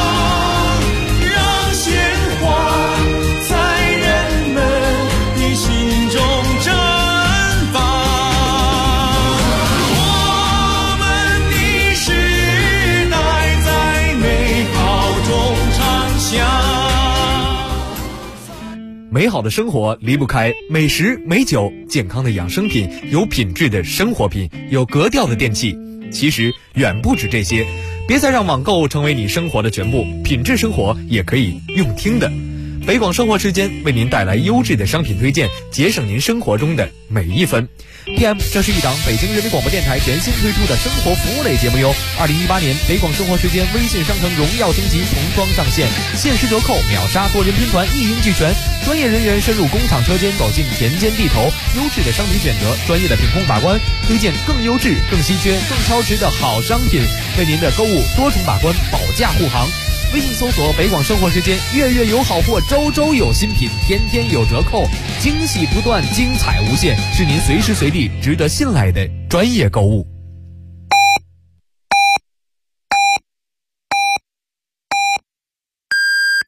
美好的生活离不开美食美酒，健康的养生品，有品质的生活品，有格调的电器。其实远不止这些，别再让网购成为你生活的全部，品质生活也可以用听的。北广生活时间为您带来优质的商品推荐，节省您生活中的每一分。PM， 这是一档北京人民广播电台全新推出的生活服务类节目哟。2018年北广生活时间微信商城荣耀升级，童装上线，限时折扣，秒杀多人拼团，一应俱全。专业人员深入工厂车间，走进田间地头，优质的商品选择，专业的品控把关，推荐更优质、更稀缺、更超值的好商品，为您的购物多重把关，保价护航。微信搜索北广生活时间，月月有好货，周周有新品，天天有折扣，惊喜不断，精彩无限，是您随时随地值得信赖的专业购物。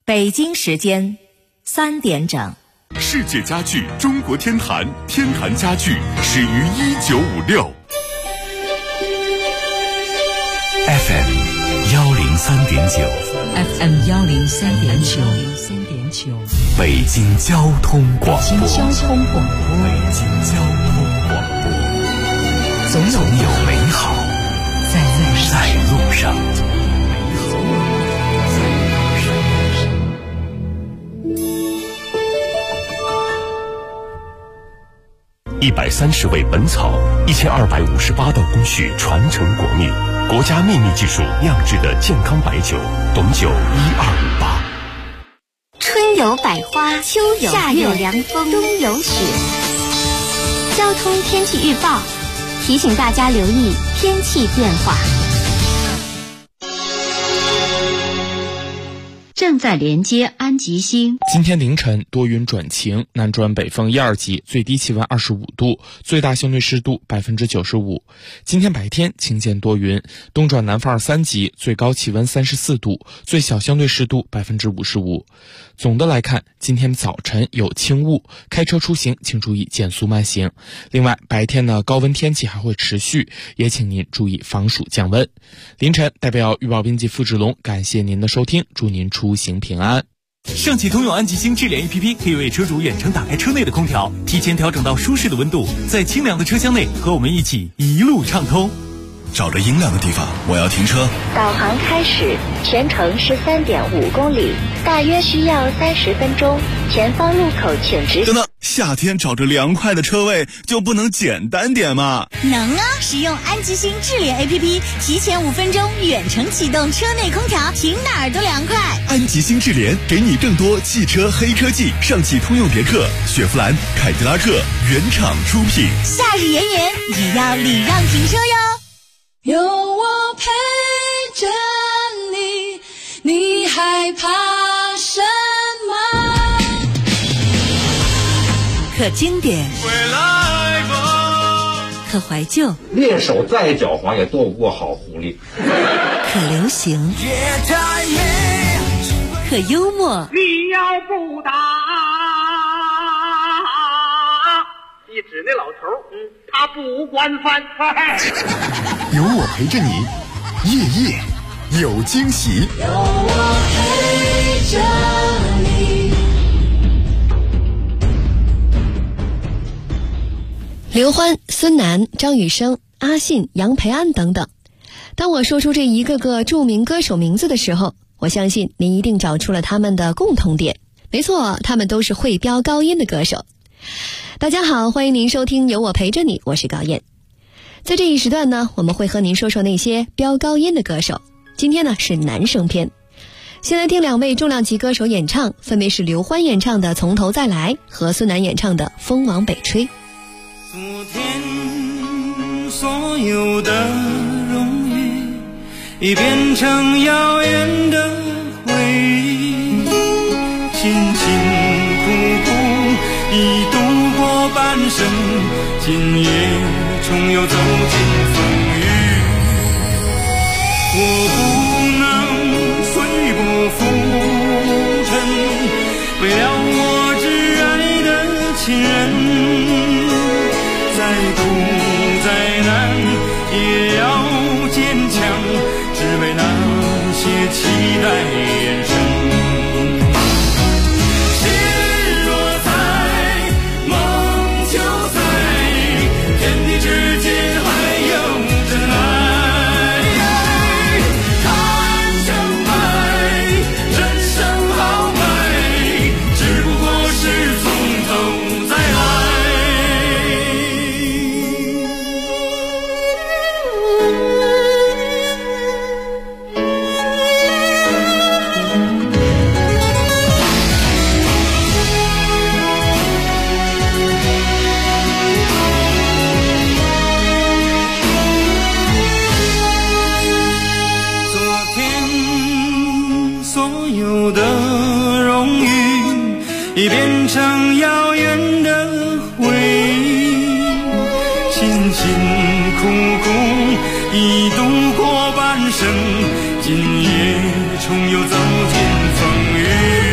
北京时间3点整。 世界家具中国天坛，天坛家具始于1956。 FM 103.9 FM 103.9， 北京交通广播。 北京交通广播，总有美好在路上。 130味本草，1258道工序传承国秘，国家秘密技术酿制的健康白酒，董酒1258。 春有百花，秋有夏有凉风，冬有雪。交通天气预报提醒大家留意天气变化。 正在连接安吉星。 今天凌晨多云转晴，南转北风1、2级，最低气温25度，最大相对湿度95%。今天白天晴间多云，东转南风2、3级，最高气温34度，最小相对湿度55%。总的来看，今天早晨有轻雾，开车出行请注意减速慢行。另外，白天呢高温天气还会持续，也请您注意防暑降温。凌晨代表预报编辑付志龙感谢您的收听，祝您出行平安。 上汽通用安吉星智联 APP 可以为车主远程打开车内的空调，提前调整到舒适的温度，在清凉的车厢内和我们一起一路畅通。 找着阴凉的地方，我要停车。 导航开始，全程13.5公里，大约需要30分钟。前方路口请直。 等等，夏天找着凉快的车位就不能简单点吗？ 能啊！使用安吉星智联 APP， 提前5分钟远程启动车内空调，停哪儿都凉快。 安吉星智联给你更多汽车黑科技，上汽通用别克、雪佛兰、凯迪拉克原厂出品。 夏日炎炎，也要礼让停车哟。 有我陪着你，你害怕什么？ 可经典，可怀旧， 猎手再狡猾也斗不过好狐狸。 可流行，可幽默。 你要不打，你指那老头，他不惯犯。 有我陪着你，夜夜有惊喜。 有我陪着你。 刘欢、孙楠、张雨生、阿信、杨培安等等。当我说出这一个个著名歌手名字的时候，我相信您一定找出了他们的共同点。没错，他们都是会飙高音的歌手。大家好，欢迎您收听有我陪着你，我是高燕。在这一时段呢，我们会和您说说那些飙高音的歌手。今天呢是男声篇，先来听2位重量级歌手演唱，分别是刘欢演唱的《从头再来》和孙楠演唱的《风往北吹》。 昨天所有的荣誉已变成遥远的回忆，辛辛苦苦已度过半生，今夜终又走进风雨。我不能随波浮沉，为了我挚爱的亲人，再苦再难也要坚强，只为那些期待眼神。心若在，梦就在，天地之间还有真爱。看成败，人生豪迈，只不过是从头再来。已变成遥远的回忆，辛辛苦苦已度过半生，今夜重又走进风雨。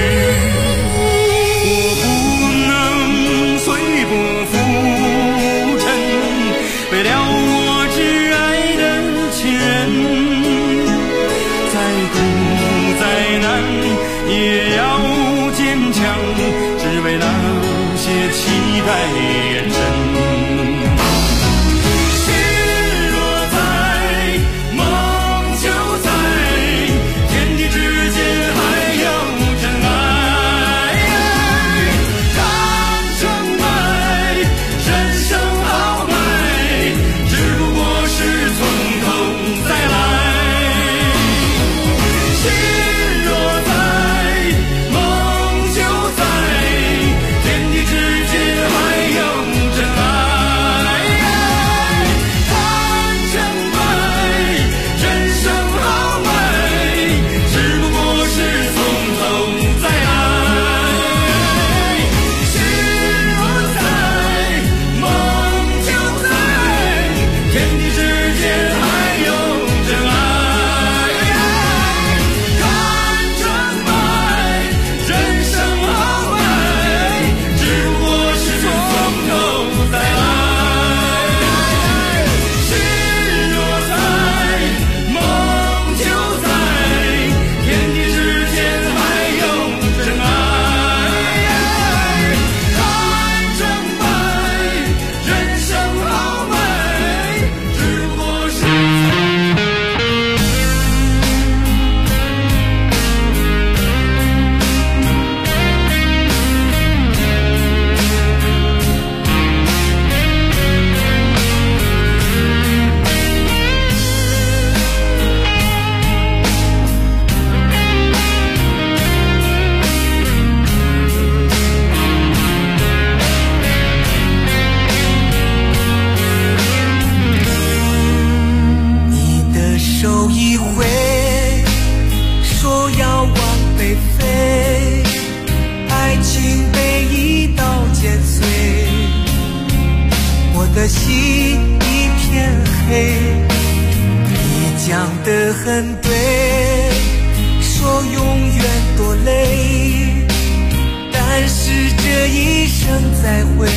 的心一片黑。你讲得很对，说永远多累，但是这一生再会，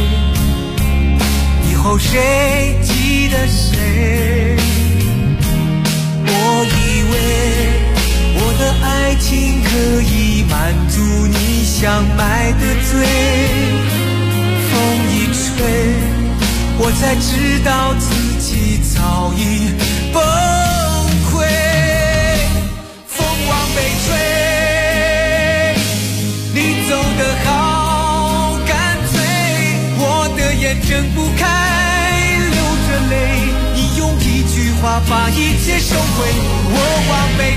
以后谁记得谁？我以为我的爱情可以满足你想买的醉，风一吹，我才知道自己早已崩溃。风往北吹，你走得好干脆，我的眼睁不开，流着泪，你用一句话把一切收回。我往北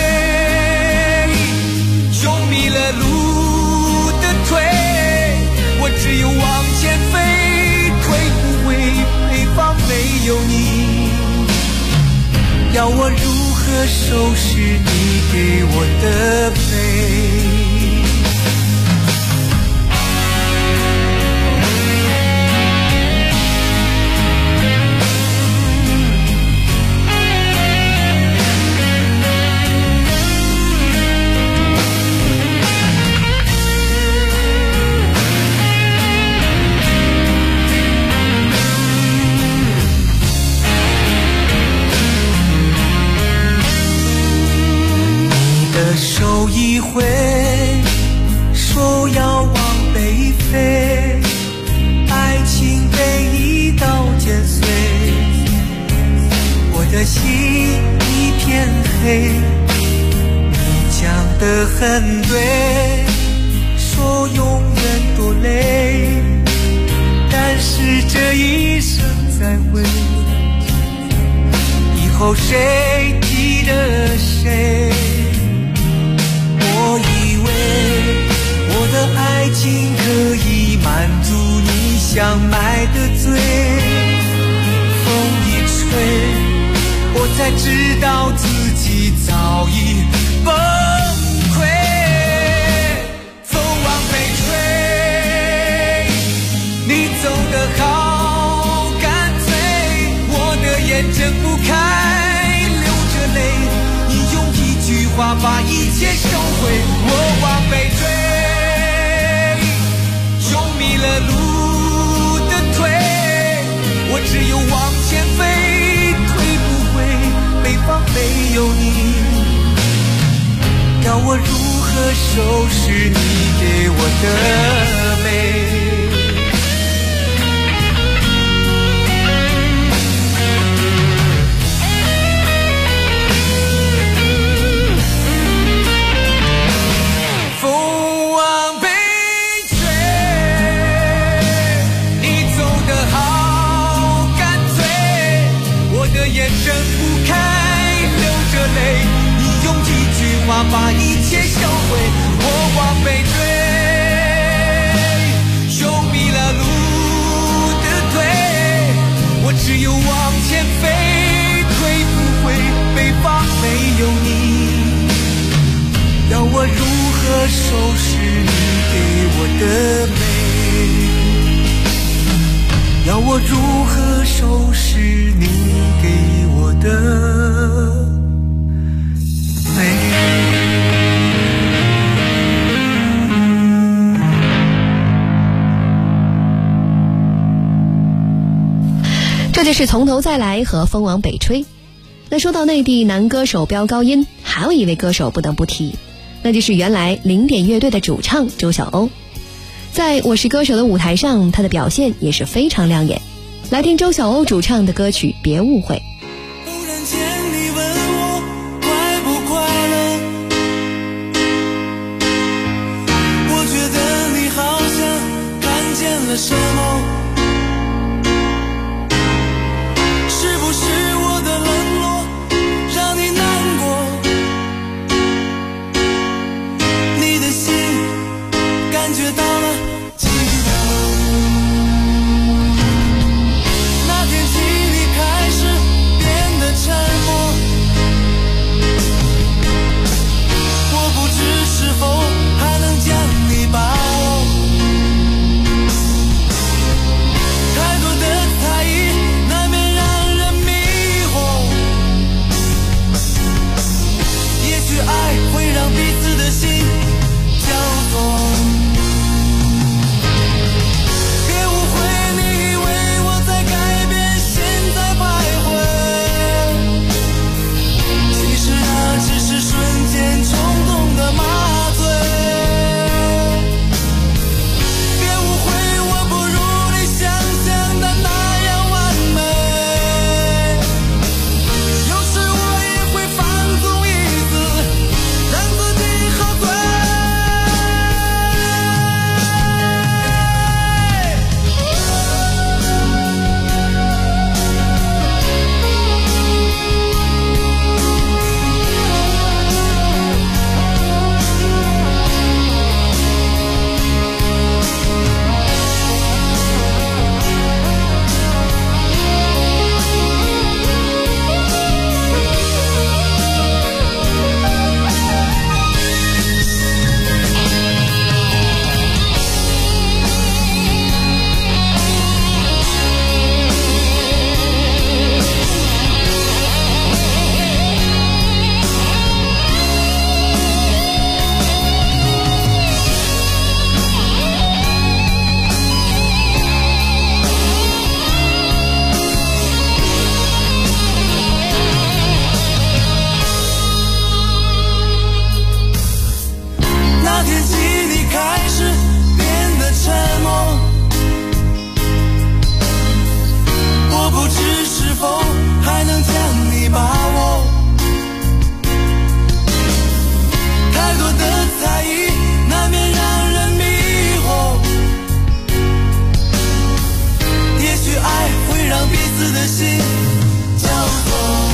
追，用迷了路的腿，我只有往前飞，退不回北方没有你，要我如何收拾你给我的悲？手一挥，说要往北飞，爱情被一刀剪碎，我的心一片黑。你讲得很对，说永远多累，但是这一生再会，以后谁记得谁？我以为我的爱情可以满足你想买的醉，风一吹，我才知道自己早已崩溃。风往北吹，你走得好干脆，我的眼睁不开，流着泪，话把一切收回。我往北追，用迷了路的腿，我只有往前飞，退不回北方没有你，要我如何收拾你给我的美？睁不开，流着泪，你用一句话把一切销毁。我往北追，用迷了路的腿，我只有往前飞，退不回北方没有你，要我如何收拾你给我的美？要我如何收拾你给我的美？ 这就是从头再来和风往北吹。那说到内地男歌手飙高音，还有一位歌手不得不提，那就是原来零点乐队的主唱周晓鸥。在我是歌手的舞台上，他的表现也是非常亮眼。来听周晓鸥主唱的歌曲《别误会》。 突然间你问我快不快乐，我觉得你好像看见了什么，是不是我的冷落让你难过，你的心感觉到了悸动，那天起你开始变得沉默，我不知是否还能将你把握， 思的心交错。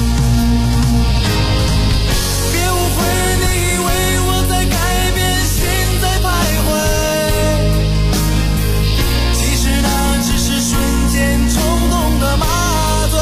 别误会，你以为我在改变，心在徘徊，其实那只是瞬间冲动的麻醉。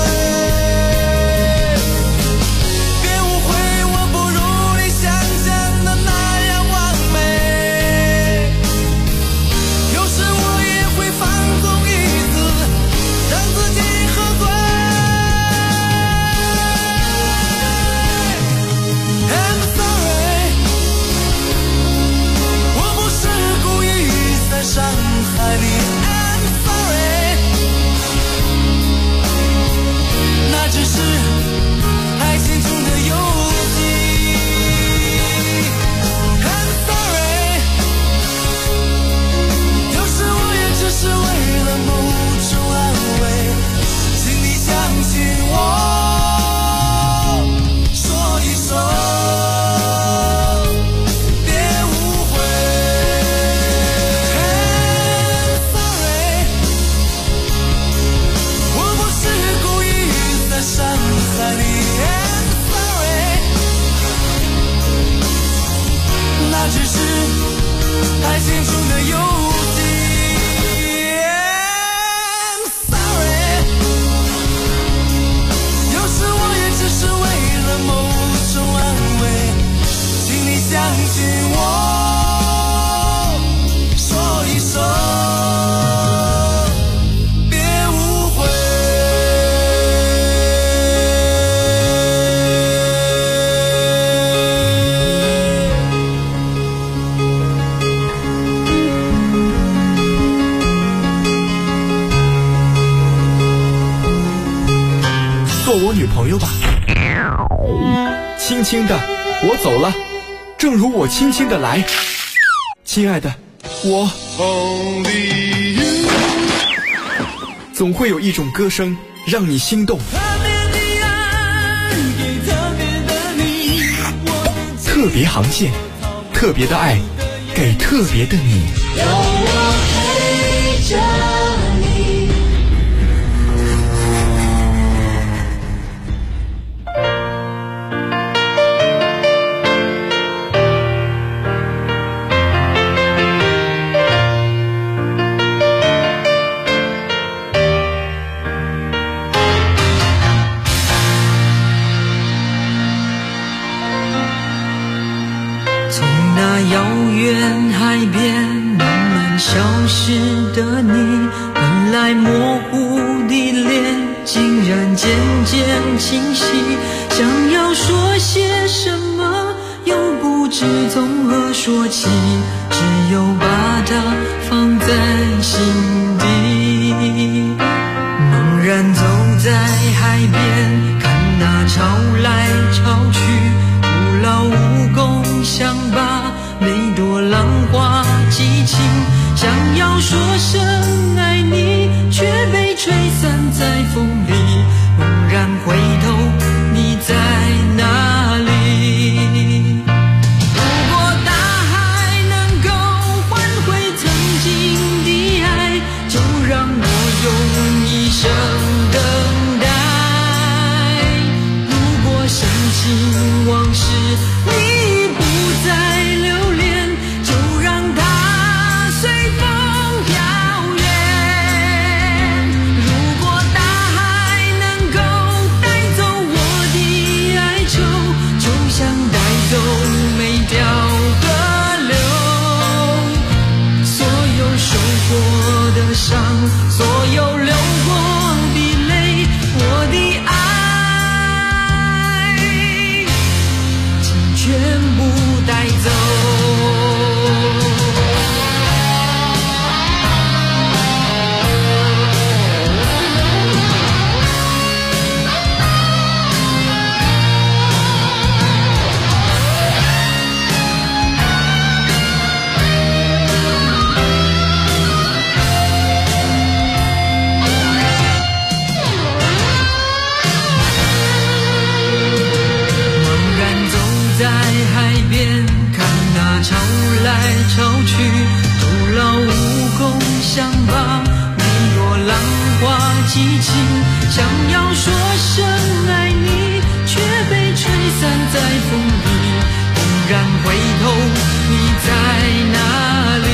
别误会，我不如你想象的那样完美，有时我也会放纵一次，让自己喝醉。I'm sorry， 我不是故意在伤害你。I'm sorry， 那只是爱情中的游戏。I'm sorry， 有时我也只是为了某种安慰，请你相信我，说一说，别误会。I'm sorry， 我不是故意在伤害你。I'm sorry， 那只是爱情中的游戏。I'm sorry， 有时我也只是为了某种安慰，请你相信我，说一说，别误会。 做我女朋友吧。轻轻的，我走了，正如我轻轻的来。亲爱的，我总会有一种歌声让你心动。特别航线，特别的爱，给特别的你。 有我陪着你。 从那遥远海边慢慢消失的你，本来模糊的脸竟然渐渐清晰，想要说些什么又不知从何说起，只有把它放在心底。茫然走在海边，看那潮来潮去，徒劳无功，想把每朵浪花记清，想要说声爱你，却被吹散在风里。猛然回头，你在哪里？如果大海能够换回曾经的爱，就让我用一生等待。如果深情往事你不再留恋，就让它随风飘远。如果大海能够带走激情，想要说声爱你，却被吹散在风里。突然回头，你在哪里？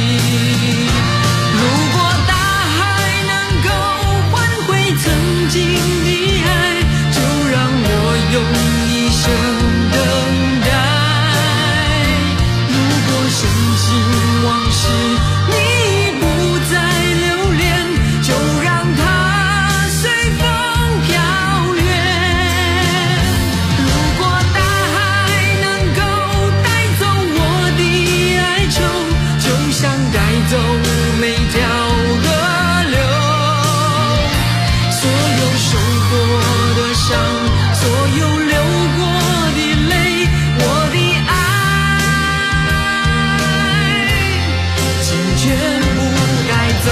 如果大海能够换回曾经的爱，就让我用一生等待。如果深情往事你不再留恋，就让它随风飘远。如果大海能够带走我的哀愁，就像带走每条河流。所有受过的伤，所有流过的泪，我的爱请全部带走。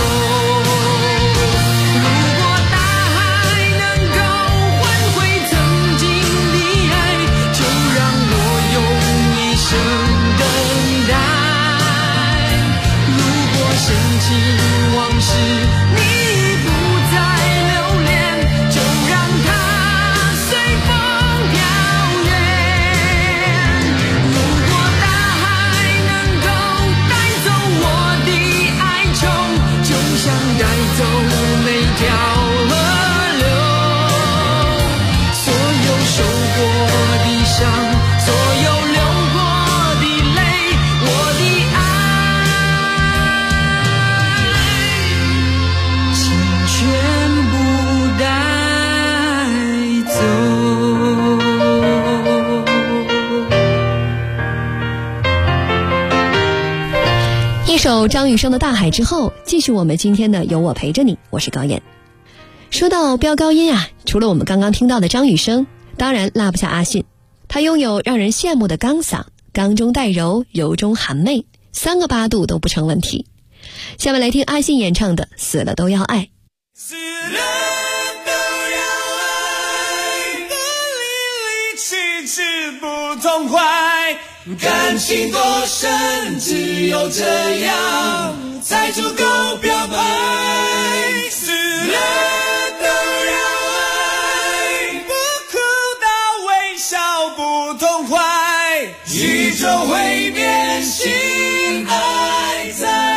如果大海能够换回曾经的爱，就让我用一生等待。如果深情往事你不再留恋，就让它随风飘远。如果大海能够带走我的哀愁，就像带走每条河流。所有受过的伤，所有流过的泪，我的爱请全部带走。 一首张雨生的《大海》之后，继续我们今天的有我陪着你，我是高燕。说到飙高音啊，除了我们刚刚听到的张雨生，当然落不下阿信。他拥有让人羡慕的刚嗓，刚中带柔，柔中含媚，3个8度都不成问题。下面来听阿信演唱的《死了都要爱》。 死了都要爱，不离离弃弃不痛快，感情多深，只有这样才足够表白。死了都要爱，不哭到微笑不痛快，宇宙会变心爱在。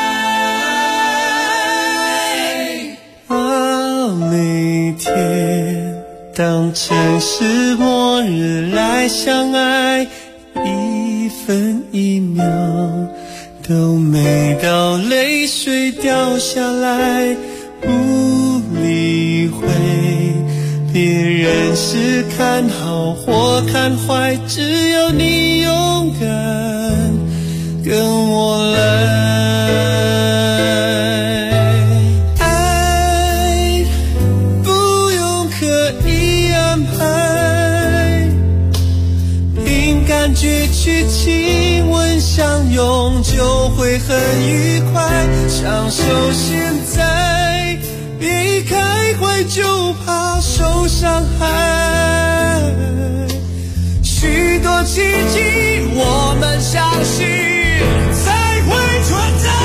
每天当城市末日来相爱，一分一秒都美到泪水掉下来，不理会别人是看好或看坏，只要你勇敢跟我来。去亲吻相拥就会很愉快，享受现在，别一开怀就怕受伤害。许多奇迹我们相信才会存在。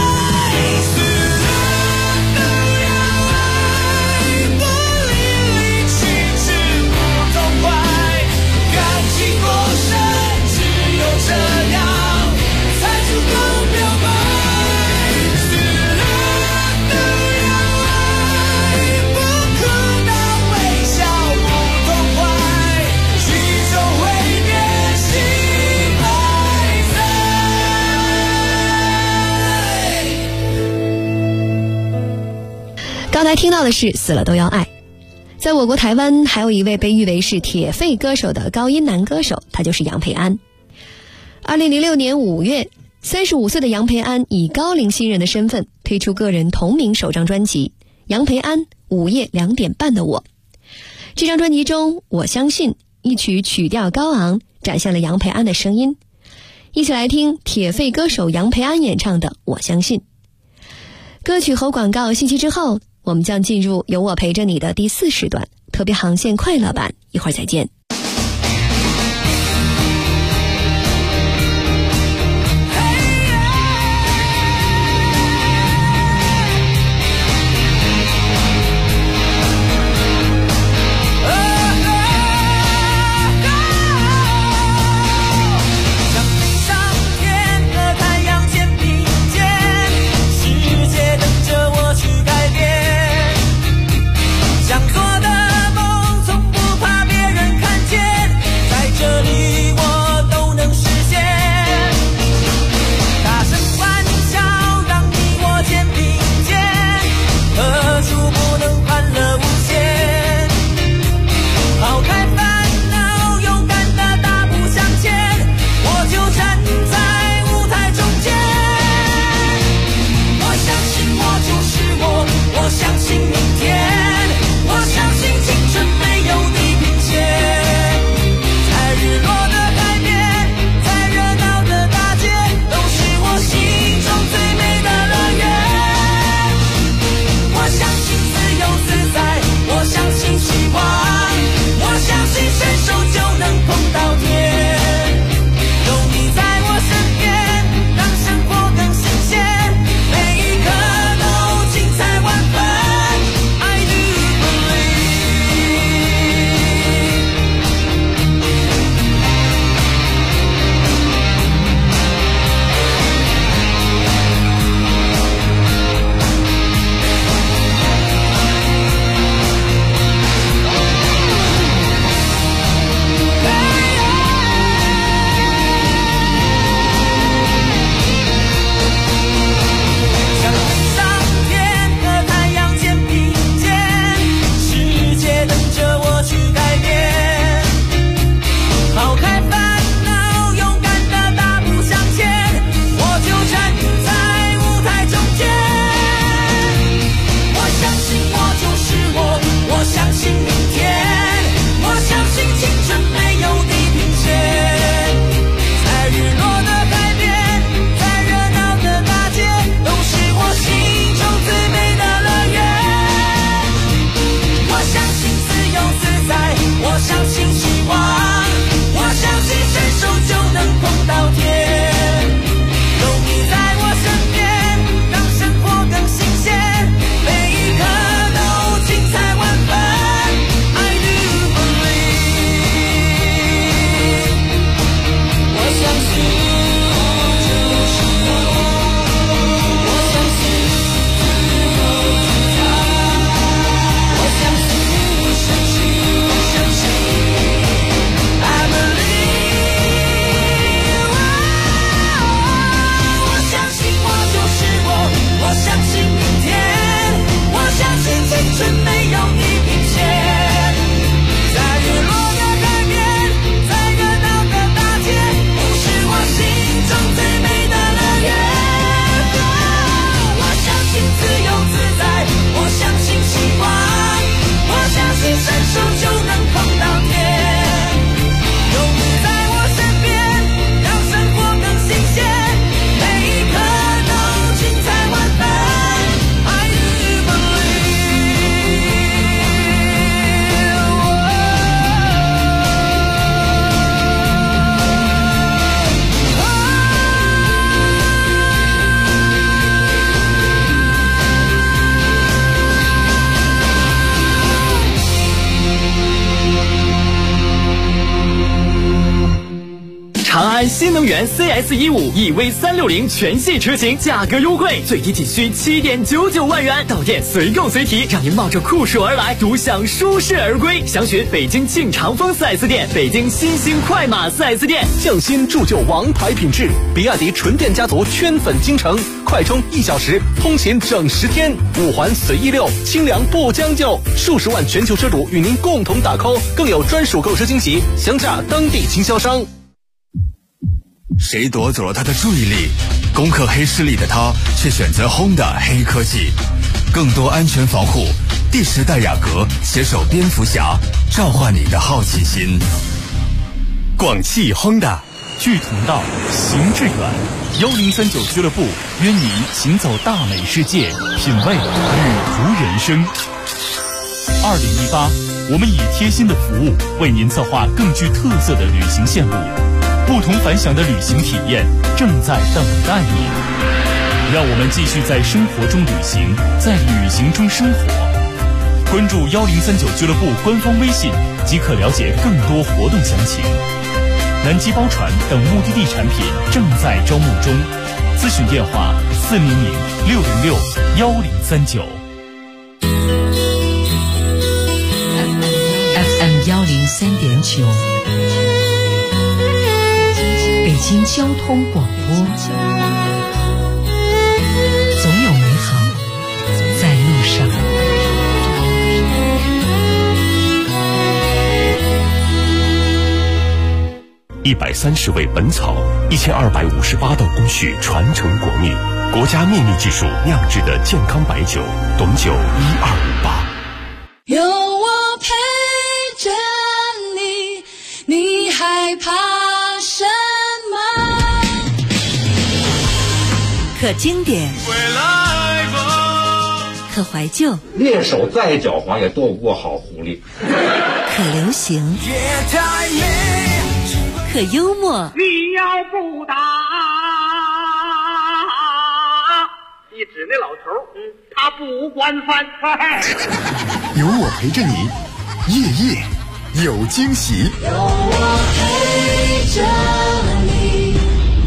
刚才听到的是《死了都要爱》。在我国台湾还有一位被誉为是铁肺歌手的高音男歌手，他就是杨培安。2006年5月，35岁的杨培安以高龄新人的身份推出个人同名首张专辑《杨培安午夜2点半的我》。这张专辑中，我相信一曲曲调高昂，展现了杨培安的声音。一起来听铁肺歌手杨培安演唱的《我相信》。歌曲和广告信息之后，我们将进入有我陪着你的第4时段特别航线快乐版，一会儿再见。 款新能源 CS15 EV360全系车型价格优惠，最低仅需7.99万元，到店随购随提，让您冒着酷暑而来，独享舒适而归。详询北京庆长丰 4S 店、北京新兴快马 4S 店。 匠心铸就王牌品质，比亚迪纯电家族圈粉京城，快充1小时，通勤整10天，5环随意溜，清凉不将就，数十万全球车主与您共同打 call， 更有专属购车惊喜，详洽当地经销商。 谁夺走了他的注意力？攻克黑势力的他，却选择 Honda 黑科技，更多安全防护。第10代雅阁携手蝙蝠侠，召唤你的好奇心。 广汽 Honda， 聚同道，行致远。1039俱乐部约您行走大美世界，品味旅途人生。2018，我们以贴心的服务为您策划更具特色的旅行线路，不同凡响的旅行体验正在等待您。让我们继续在生活中旅行，在旅行中生活。关注1039俱乐部官方微信，即可了解更多活动详情。南极包船等目的地产品正在招募中，咨询电话400-606-1039。 FM 103.9，北京交通广播，总有美好在路上。 130味本草，1258道工序传承国秘，国家秘密技术酿制的健康白酒，董酒1258。 有我陪着你，你害怕什么？ 可经典，可怀旧， 猎手再狡猾也斗不过好狐狸。 可流行，可幽默。 你要不打，一指那老头，他不惯犯。 有我陪着你，夜夜有惊喜。 有我陪着你。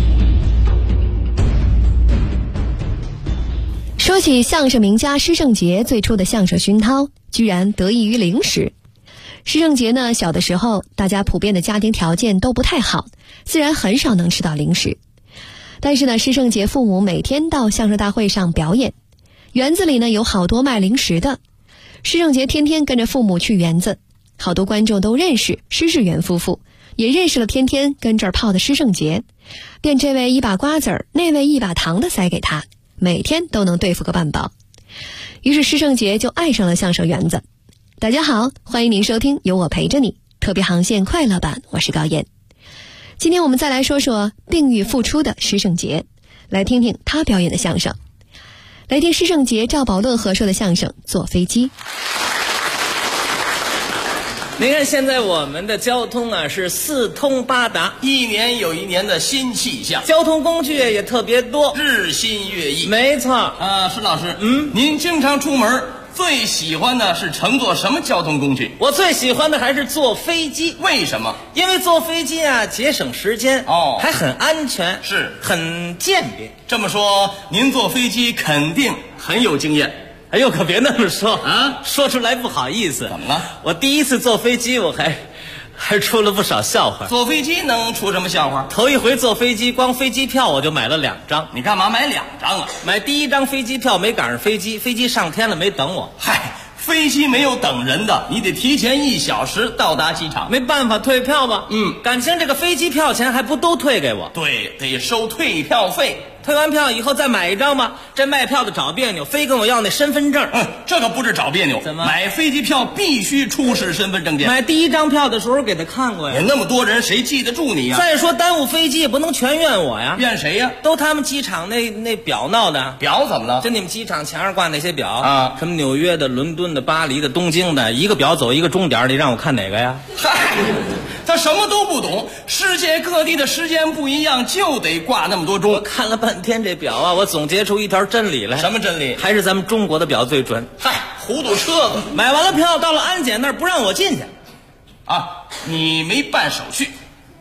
说起相声名家施圣杰，最初的相声熏陶居然得益于零食。施圣杰呢，小的时候大家普遍的家庭条件都不太好，自然很少能吃到零食。但是呢，施圣杰父母每天到相声大会上表演，园子里呢有好多卖零食的，施圣杰天天跟着父母去园子，好多观众都认识施志远夫妇，也认识了天天跟这儿泡的施圣杰，便这位一把瓜子儿，那位一把糖的塞给他，每天都能对付个半饱。于是施圣杰就爱上了相声园子。大家好，欢迎您收听有我陪着你特别航线快乐版，我是高燕。今天我们再来说说病愈复出的施圣杰，来听听他表演的相声。来听施圣杰、赵宝乐合说的相声《坐飞机》。 您看现在我们的交通啊是四通八达， 一年有一年的新气象， 交通工具也特别多， 日新月异。 没错施老师，您经常出门，最喜欢的是乘坐什么交通工具？ 我最喜欢的还是坐飞机。 为什么？ 因为坐飞机啊节省时间还很安全， 是很便便。 这么说您坐飞机肯定很有经验。 哎呦，可别那么说啊，说出来不好意思。 怎么了？ 我第一次坐飞机我还出了不少笑话。 坐飞机能出什么笑话？ 头一回坐飞机，光飞机票我就买了2张。 你干嘛买2张啊？ 买第1张飞机票没赶上飞机，飞机上天了没等我。 嗨，飞机没有等人的，你得提前1小时到达机场。 没办法退票吧？感情这个飞机票钱还不都退给我？ 对，得收退票费。 退完票以后再买1张吧。这卖票的找别扭，非跟我要那身份证。 这个不是找别扭。 怎么？ 买飞机票必须出示身份证件。 买第1张票的时候给他看过呀。 也那么多人，谁记得住你呀？ 再说耽误飞机也不能全怨我呀。 怨谁呀？ 都他们机场那表闹的。 表怎么了？ 就你们机场墙上挂那些表啊，什么纽约的、伦敦的、巴黎的、东京的，一个表走一个终点，你让我看哪个呀？ 嗨，他什么都不懂。世界各地的时间不一样，就得挂那么多钟。 我看了半天这表啊，我总结出一条真理来。 什么真理？ 还是咱们中国的表最准。 嗨，糊涂车子。 买完了票到了安检那儿不让我进去。 啊，你没办手续。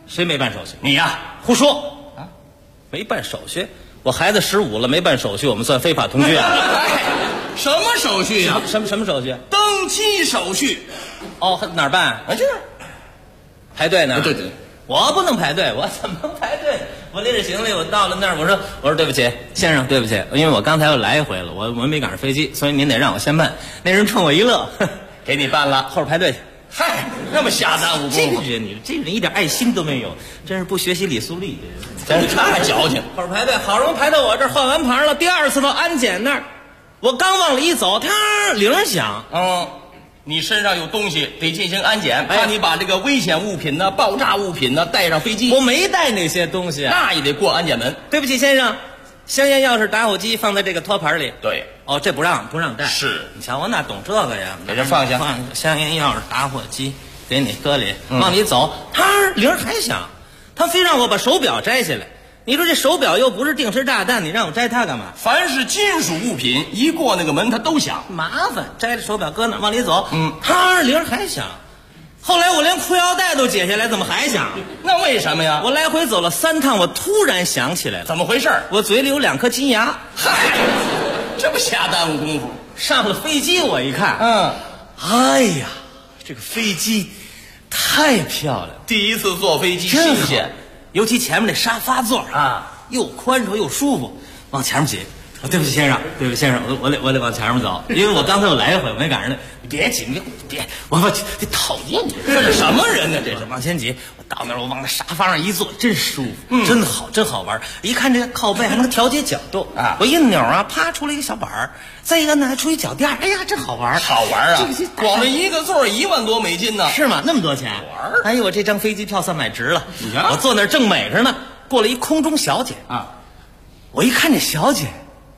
谁没办手续？ 你呀， 胡说啊！没办手续，我孩子15了没办手续，我们算非法同居啊？ 什么手续呀？ 什么手续？ 登记手续。 哦，哪儿办？ 啊，就是排队呢。 对对， 我不能排队，我怎么能排队？我拎着行李，我到了那儿，我说对不起，先生，对不起，因为我刚才又来一回了，我没赶上飞机，所以您得让我先办。那人冲我一乐， 给你办了， 后边排队去。 嗨，那么瞎耽误功夫， 这个人一点爱心都没有，真是不学习李苏丽， 真是太矫情。 后边排队，好容易排到我这儿，换完牌了，第2次到安检那儿，我刚往里一走，铃响， 你身上有东西得进行安检，怕你把这个危险物品呢、爆炸物品呢带上飞机。 我没带那些东西， 那也得过安检门。 对不起，先生，香烟、钥匙、打火机放在这个托盘里。 对， 哦，这不让带。 是， 你瞧我哪懂这个呀？ 给这放下， 放香烟、钥匙、打火机，给你搁里，往里走，铃还响，他非让我把手表摘下来。你说这手表又不是定时炸弹，你让我摘它干嘛？ 凡是金属物品，一过那个门它都响， 麻烦。摘着手表搁那往里走，铃还响。后来我连裤腰带都解下来，怎么还响？ 那为什么呀？ 我来回走了3趟，我突然想起来了， 怎么回事？ 我嘴里有2颗金牙。 嗨，这不瞎耽误功夫。 上了飞机我一看，哎呀，这个飞机太漂亮， 第一次坐飞机新鲜。 尤其前面那沙发座又宽敞又舒服，往前面挤。对不起先生，我得往前面走，因为我刚才我来一回，我没赶上那。别挤，别，我这讨厌你， 这是什么人呢？这是往前挤，我到那儿我往那沙发上一坐，真舒服，真好玩。一看这个靠背还能调节角度我一扭啪出来一个小板儿，再一按呢还出一脚垫，哎呀，真好玩， 好玩啊！光这一个座1万多美金呢， 是吗？那么多钱？哎呦，我这张飞机票算买值了。你看，我坐那儿正美着呢，过来一空中小姐我一看这小姐，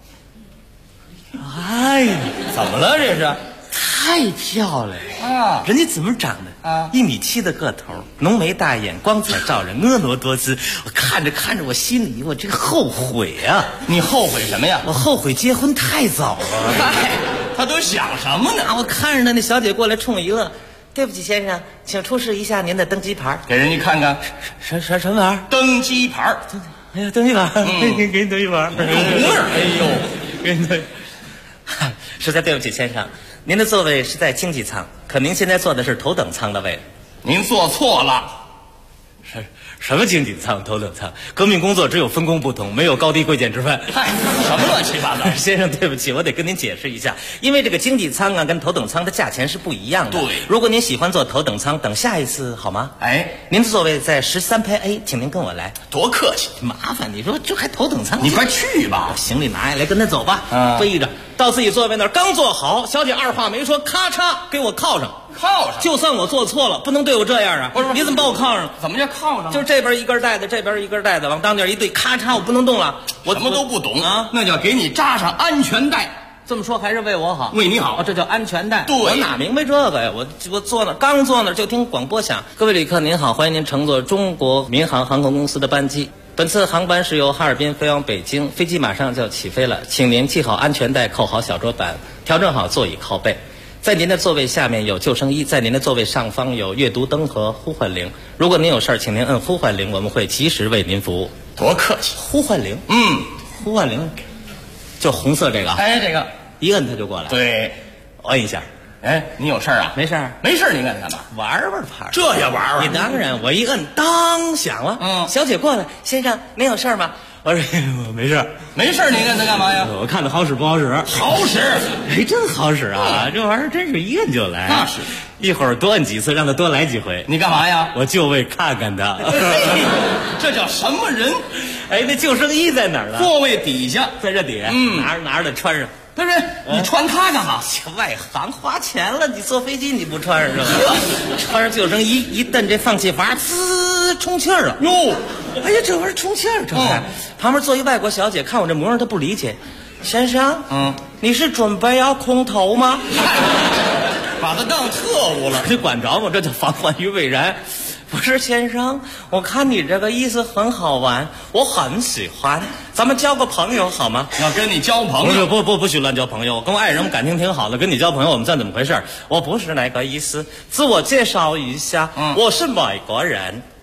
哎呀， 怎么了这是？ 太漂亮了人家怎么长的？1.7米的个头，浓眉大眼，光彩照人，婀娜多姿。我看着，我心里我这个后悔啊！ 你后悔什么呀？ 我后悔结婚太早了。 嗨，他都想什么呢？ 我看着那小姐过来冲我一乐，对不起先生，请出示一下您的登机牌。 给人家看看， 什么玩意儿？ 登机牌。 哎呀，登机牌，给你登机牌。 哎呦， 给你登。实在对不起先生，您的座位是在经济舱，可您现在坐的是头等舱的位置。 您坐错了。 什么经济舱、头等舱？革命工作只有分工不同，没有高低贵贱之分。 嗨，什么乱七八糟！ 先生，对不起，我得跟您解释一下，因为这个经济舱跟头等舱的价钱是不一样的。 对， 如果您喜欢坐头等舱，等下一次好吗？您的座位在13排 A， 请您跟我来。 多客气， 麻烦你说这还头等舱？ 你快去吧， 行李拿下来，跟他走吧。背着到自己座位那儿，刚坐好，小姐二话没说，咔嚓给我靠上。就算我做错了，不能对我这样啊！ 不是， 你怎么把我靠上？ 怎么叫靠上？ 就是这边一根带子，这边一根带子，往当间一对，咔嚓，我不能动了。 我什么都不懂那叫给你扎上安全带。 这么说还是为我好， 为你好， 这叫安全带。 对， 我哪明白这个呀？我坐那刚坐那就听广播响，各位旅客您好，欢迎您乘坐中国民航航空公司的班机。本次航班是由哈尔滨飞往北京，飞机马上就要起飞了，请您系好安全带，扣好小桌板，调整好座椅靠背。在您的座位下面有救生衣，在您的座位上方有阅读灯和呼唤铃。如果您有事儿，请您摁呼唤铃，我们会及时为您服务。 多客气！ 呼唤铃，呼唤铃，就红色这个。 这个一摁它就过来。 对， 我摁一下。 你有事儿啊？ 没事儿， 没事儿，你摁它干嘛？ 玩玩怕这也玩玩？ 你当然，我一摁，当响了。小姐过来，先生，您有事儿吗？我说我没事， 没事，你摁它干嘛呀？ 我看它好使不好使？ 好使， 真好使啊！这玩意儿真是一摁就来。 那是， 一会儿多摁几次，让它多来几回。 你干嘛呀？ 我就为看看它。 这叫什么人？ 那救生衣在哪儿呢？ 座位底下， 在这底下。拿着它穿上。 不是，你穿它干嘛？ 外行花钱了，你坐飞机你不穿上是吧？穿上救生衣一蹬这放气阀，滋，充气儿了。 哟， 哎呀，这玩意儿充气儿，这旁边坐一外国小姐，看我这模样，她不理解。先生，你是准备要空投吗？ 把他当特务了， 你管着吗？这叫防患于未然。不是先生，我看你这个意思很好玩，我很喜欢，咱们交个朋友好吗？ 要跟你交朋友？ 不许乱交朋友。我跟我爱人感情挺好的，跟你交朋友我们算怎么回事？我不是那个意思，自我介绍一下，我是美国人。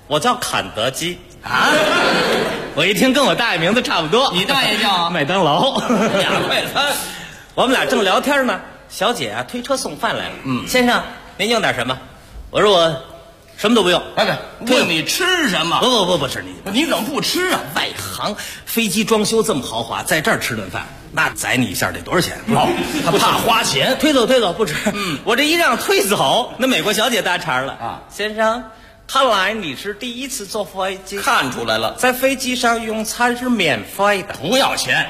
我叫坎德基啊。我一听跟我大爷名字差不多。 你大爷叫麦当劳。 俩快餐。 我们俩正聊天呢，小姐啊推车送饭来了。先生，您用点什么？我说我什么都不用。 问你吃什么？ 不是你怎么不吃啊？ 外行，飞机装修这么豪华，在这儿吃顿饭，那宰你一下得多少钱？ 他怕花钱， 推走不吃。我这一让推走，那美国小姐搭茬了啊，先生。看来你是第一次坐飞机， 看出来了， 在飞机上用餐是免费的， 不要钱。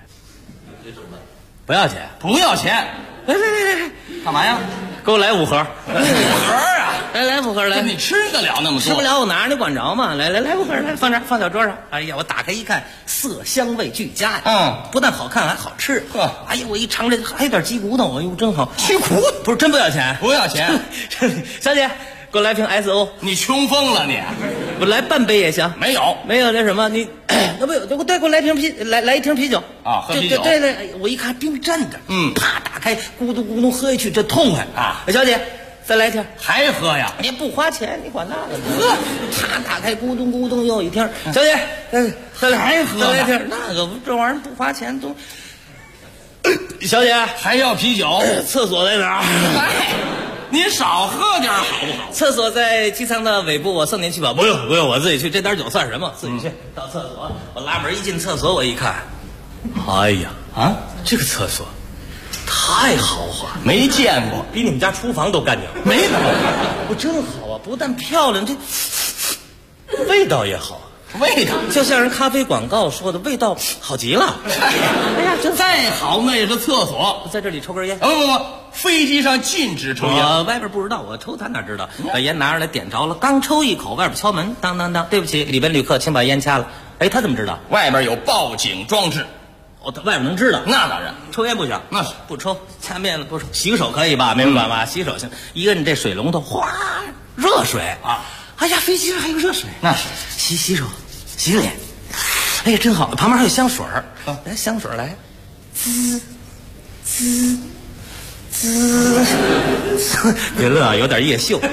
不要钱， 不要钱。 来， 干嘛呀？ 给我来5盒。5 盒啊！ 来5盒来。 你吃得了那么多？ 吃不了，我拿着你管着吗？来5盒，来放这儿，放小桌上。哎呀，我打开一看，色香味俱佳呀。不但好看还好吃。哎呀，我一尝这还有点鸡骨头，哎呦真好。 鸡骨头不是真不要钱？ 不要钱。 小姐。给我来瓶 SO， 你穷疯了你！ 我来半杯也行。 没有那什么，你那不有？对，给我来瓶来一瓶啤酒啊，喝啤酒。 对，我一看冰镇的，啪打开，咕嘟咕嘟喝下去，这痛快啊！小姐，再来一瓶， 还喝呀？ 你不花钱，你管那个？喝，啪打开，咕咚咕咚又一瓶。小姐，再来一瓶，那个这玩意儿不花钱都。小姐还要啤酒？ 厕所在哪儿？ 您少喝点好不好？ 厕所在机舱的尾部，我送您去吧。不用，我自己去，这点酒算什么？自己去。到厕所，我拉门一进厕所，我一看，哎呀这个厕所太豪华， 没见过， 比你们家厨房都干净。 没怎么， 我真好啊！不但漂亮，这味道也好。 味道就像人咖啡广告说的，味道好极了。 哎呀，这再好那也是厕所， 在这里抽根烟。 不，飞机上禁止抽烟。 外边不知道，我抽他哪知道？把烟拿出来点着了，刚抽一口，外边敲门，当当当，对不起，里边旅客，请把烟掐了。哎，他怎么知道？ 外边有报警装置。 他外边能知道？ 那当然， 抽烟不行， 那是不抽，掐面子不抽，洗个手可以吧？明白吧？洗手行，一摁这水龙头，哗，热水啊！哎呀，飞机上还有热水， 那是洗手。洗脸，哎呀，真好！旁边还有香水儿，来香水来，滋，别乐啊，有点夜秀。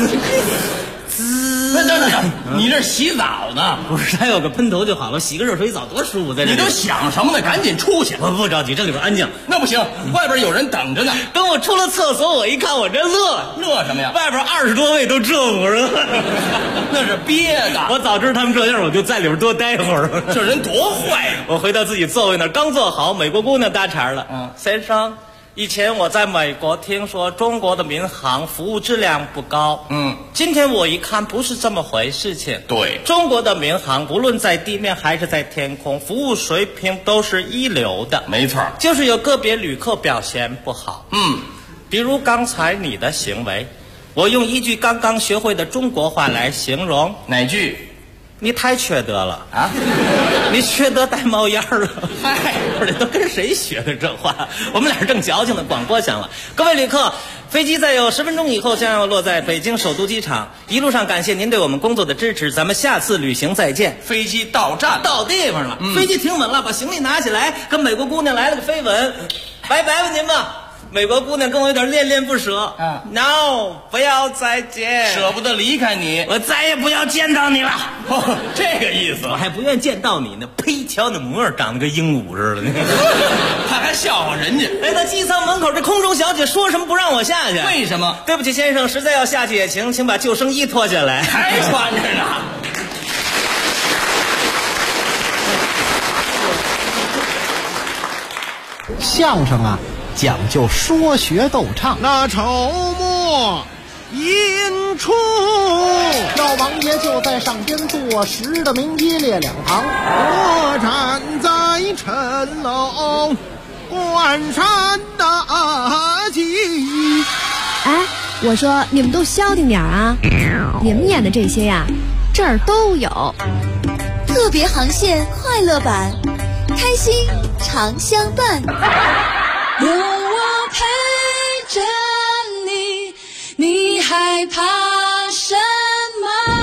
等，你这洗澡呢？ 不是，还有个喷头就好了，洗个热水澡多舒服，在这里。 你都想什么呢？赶紧出去！ 我不着急，这里边安静。 那不行，外边有人等着呢。 等我出了厕所，我一看，我这乐什么呀？ 外边20多位都这会儿了， 那是憋的。 我早知道他们这样，我就在里边多待会儿。 这人多坏呀！ 我回到自己座位那儿，刚坐好，美国姑娘搭茬了。先生。以前我在美国听说中国的民航服务质量不高，今天我一看不是这么回事情。 对， 中国的民航无论在地面还是在天空，服务水平都是一流的。 没错， 就是有个别旅客表现不好。比如刚才你的行为，我用一句刚刚学会的中国话来形容。 哪句？ 你太缺德了啊！ 你缺德带冒烟了。嗨，不是，都跟谁学的这话？我们俩正矫情的，广播响了。各位旅客，飞机再有10分钟以后将要落在北京首都机场。一路上感谢您对我们工作的支持，咱们下次旅行再见。 飞机到站， 到地方了，飞机停稳了，把行李拿起来，跟美国姑娘来了个飞吻，拜拜吧您吧。美国姑娘跟我有点恋恋不舍。No， 不要再见， 舍不得离开你， 我再也不要见到你了。 这个意思， 我还不愿见到你呢。呸！瞧那模样，长得跟鹦鹉似的。 他还笑话人家。 来到机舱门口，这空中小姐说什么不让我下去？ 为什么？ 对不起，先生，实在要下去也行，请把救生衣脱下来。 还穿着呢。 相声啊，讲究说学逗唱。 那筹末引出， 老王爷就在上边坐实的名一列两旁， 我站在城楼观山大吉。 哎，我说你们都消停点啊！你们演的这些呀，这儿都有。 特别航线快乐版，开心常相伴。 有我陪着你，你害怕什么？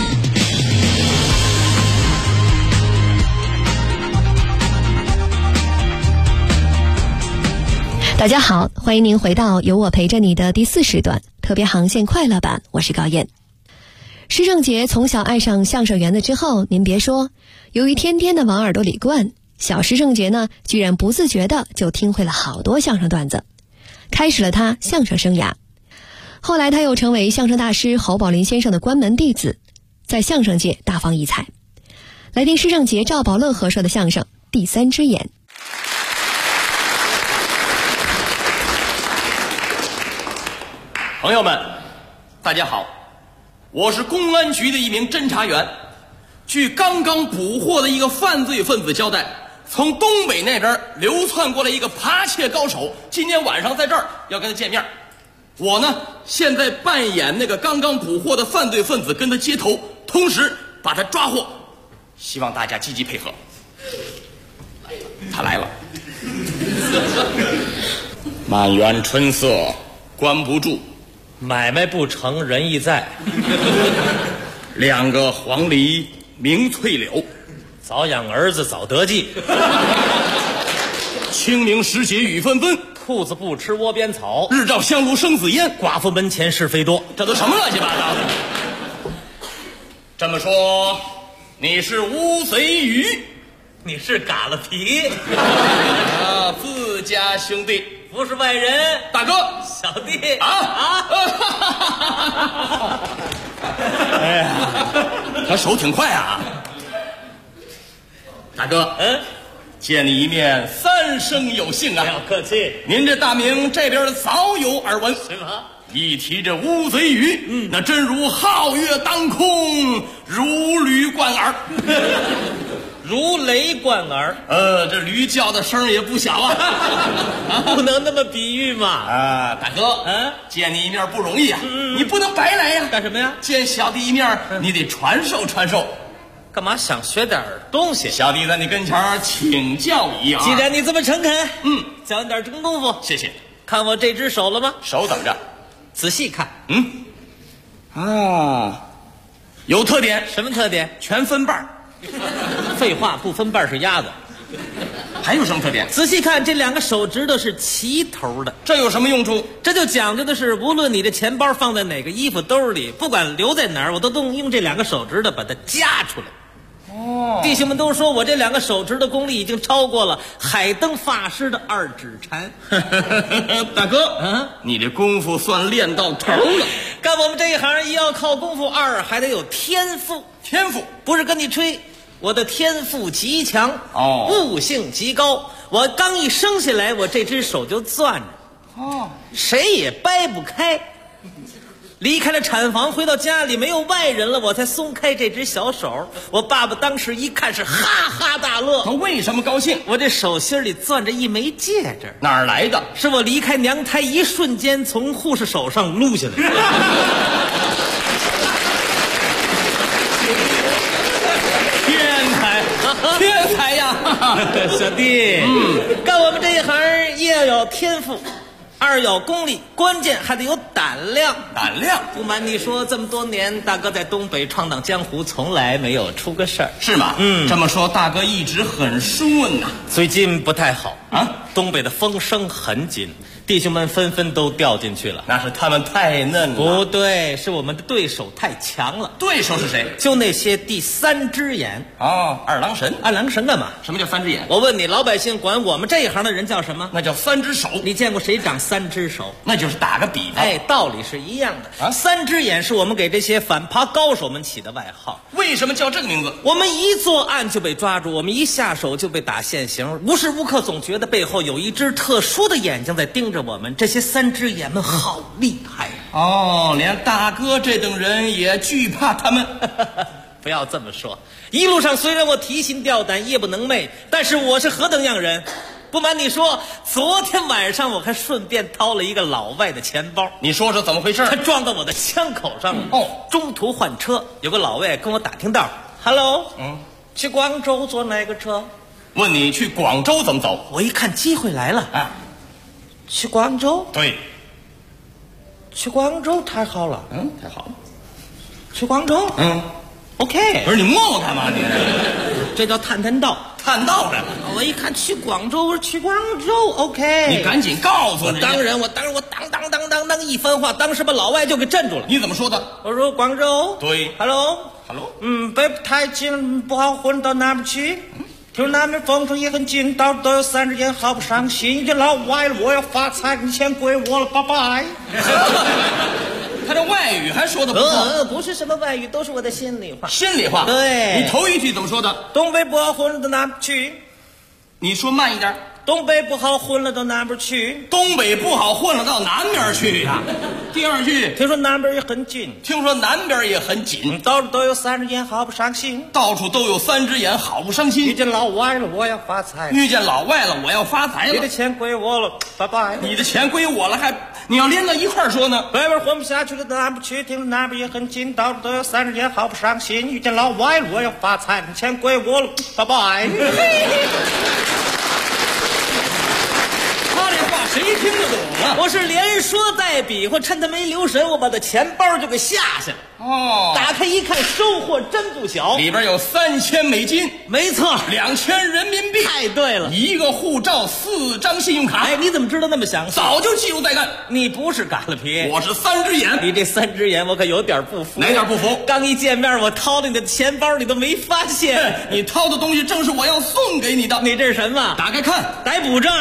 大家好，欢迎您回到有我陪着你的第4时段特别航线快乐版，我是高燕。 施正杰从小爱上相声园子之后，您别说，由于天天的往耳朵里灌，小施正杰呢，居然不自觉的就听会了好多相声段子，开始了他相声生涯。后来他又成为相声大师侯宝林先生的关门弟子，在相声界大放异彩。来听施正杰、赵宝乐合说的相声《第三只眼》。 朋友们，大家好，我是公安局的一名侦查员。据刚刚捕获的一个犯罪分子交代，从东北那边流窜过来一个扒窃高手，今天晚上在这儿要跟他见面。我呢，现在扮演那个刚刚捕获的犯罪分子，跟他接头，同时把他抓获，希望大家积极配合。他来了，满园春色关不住， 买卖不成仁义在， 两个黄鹂鸣翠柳， 早养儿子早得计。 清明时节雨纷纷， 兔子不吃窝边草， 日照香炉生紫烟， 寡妇门前是非多。 这都什么乱七八糟的？这么说，你是乌贼鱼， 你是嘎了皮啊，自家兄弟， 不是外人， 大哥， 小弟哎呀，他手挺快啊，大哥，见你一面，三生有幸啊！ 不要客气， 您这大名这边早有耳闻。 什么？ 一提这乌贼鱼，那真如皓月当空，如驴贯耳， 如雷贯耳。 这驴叫的声也不小啊， 不能那么比喻嘛。 啊，大哥，见你一面不容易啊，你不能白来呀。 干什么呀？ 见小弟一面，你得传授传授。 干嘛想学点东西？ 小弟在你跟前请教一样。 既然你这么诚恳，教你点真功夫。 谢谢。 看我这只手了吗？ 手怎么着？ 仔细看。 有特点。 什么特点？ 全分瓣。 废话，不分瓣是鸭子。 还有什么特点？ 仔细看，这两个手指头是齐头的。 这有什么用处？ 这就讲究的是，无论你的钱包放在哪个衣服兜里，不管留在哪儿，我都能用这两个手指头把它夹出来。弟兄们都说我这两个手指的功力已经超过了海灯法师的二指禅。 大哥，你这功夫算练到头了。 干我们这一行，一要靠功夫，二还得有天赋。 天赋不是跟你吹，我的天赋极强，悟性极高。我刚一生下来，我这只手就攥着，谁也掰不开。离开了产房，回到家里没有外人了，我才松开这只小手。我爸爸当时一看是哈哈大乐。 他为什么高兴？ 我这手心里攥着一枚戒指， 哪儿来的？ 是我离开娘胎一瞬间从护士手上撸下来的。 天才呀！ 小弟，干我们这一行，一要有天赋，二要功力，关键还得有胆量。 胆量？ 不瞒你说，这么多年，大哥在东北闯荡江湖，从来没有出个事儿。 是吗？这么说，大哥一直很顺呐。 最近不太好啊，东北的风声很紧，弟兄们纷纷都掉进去了。 那是他们太嫩了。 不对，是我们的对手太强了。 对手是谁？ 就那些第三只眼。 二郎神。 二郎神干嘛？ 什么叫三只眼？ 我问你，老百姓管我们这一行的人叫什么？ 那叫三只手。 你见过谁长三只手？ 那就是打个比方。 道理是一样的。三只眼是我们给这些反扒高手们起的外号。 为什么叫这个名字？ 我们一作案就被抓住，我们一下手就被打现行，无时无刻总觉得背后有一只特殊的眼睛在盯着我们。这些三只眼们好厉害连大哥这等人也惧怕他们。 不要这么说，一路上虽然我提心吊胆夜不能寐，但是我是何等样人。不瞒你说，昨天晚上我还顺便掏了一个老外的钱包。 你说说怎么回事？ 他撞到我的枪口上了。中途换车，有个老外跟我打听道 ：“Hello， 去广州坐哪个车？” 问你去广州怎么走？ 我一看机会来了，去广州？ 对， 去广州太好了， 太好了。 去广州， OK。不是你摸我干嘛你？ 这叫探道。 探道来了。 我一看去广州，我说去广州 OK。 你赶紧告诉人家。 当然我当一番话，当时把老外就给镇住了。 你怎么说的？ 我说广州。 对。 Hello。北不太近，不好混，到哪边去？听那边风声也很近，到处都有3只眼，好不伤心。已经老歪了，我要发财，你钱归我了，拜拜。 他这外语还说的不错。 不是什么外语，都是我的心里话。 心里话。 对。 你头一句怎么说的？ 东北不好混了，到哪边去？ 你说慢一点。 东北不好混了，到哪边去？ 东北不好混了，到南边去呀。第二句， 听说南边也很近。 听说南边也很紧。 到处都有3只眼，好不伤心。 到处都有3只眼，好不伤心。 遇见老外了，我要发财。 遇见老外了，我要发财了。 你的钱归我了，拜拜。 你的钱归我了，还你要连到一块说呢？ 北边混不下去了，到南边去。听说南边也很近，到处都有3只眼，好不伤心。遇见老外了，我要发财。你钱归我了，拜拜。 他这话谁听得懂啊？ 我是连说带比划，趁他没留神，我把他钱包就给下下了。 哦， 打开一看，收获真不小， 里边有3000美金， 没错 ，2000人民币。 太对了 ，1个护照，4张信用卡。 哎，你怎么知道那么详细？ 早就记录在案。 你不是嘎了皮， 我是3只眼。 你这3只眼，我可有点不服。 哪点不服？ 刚一见面，我掏了你的钱包，你都没发现。 你掏的东西正是我要送给你的。 你这是什么？ 打开看， 逮捕证。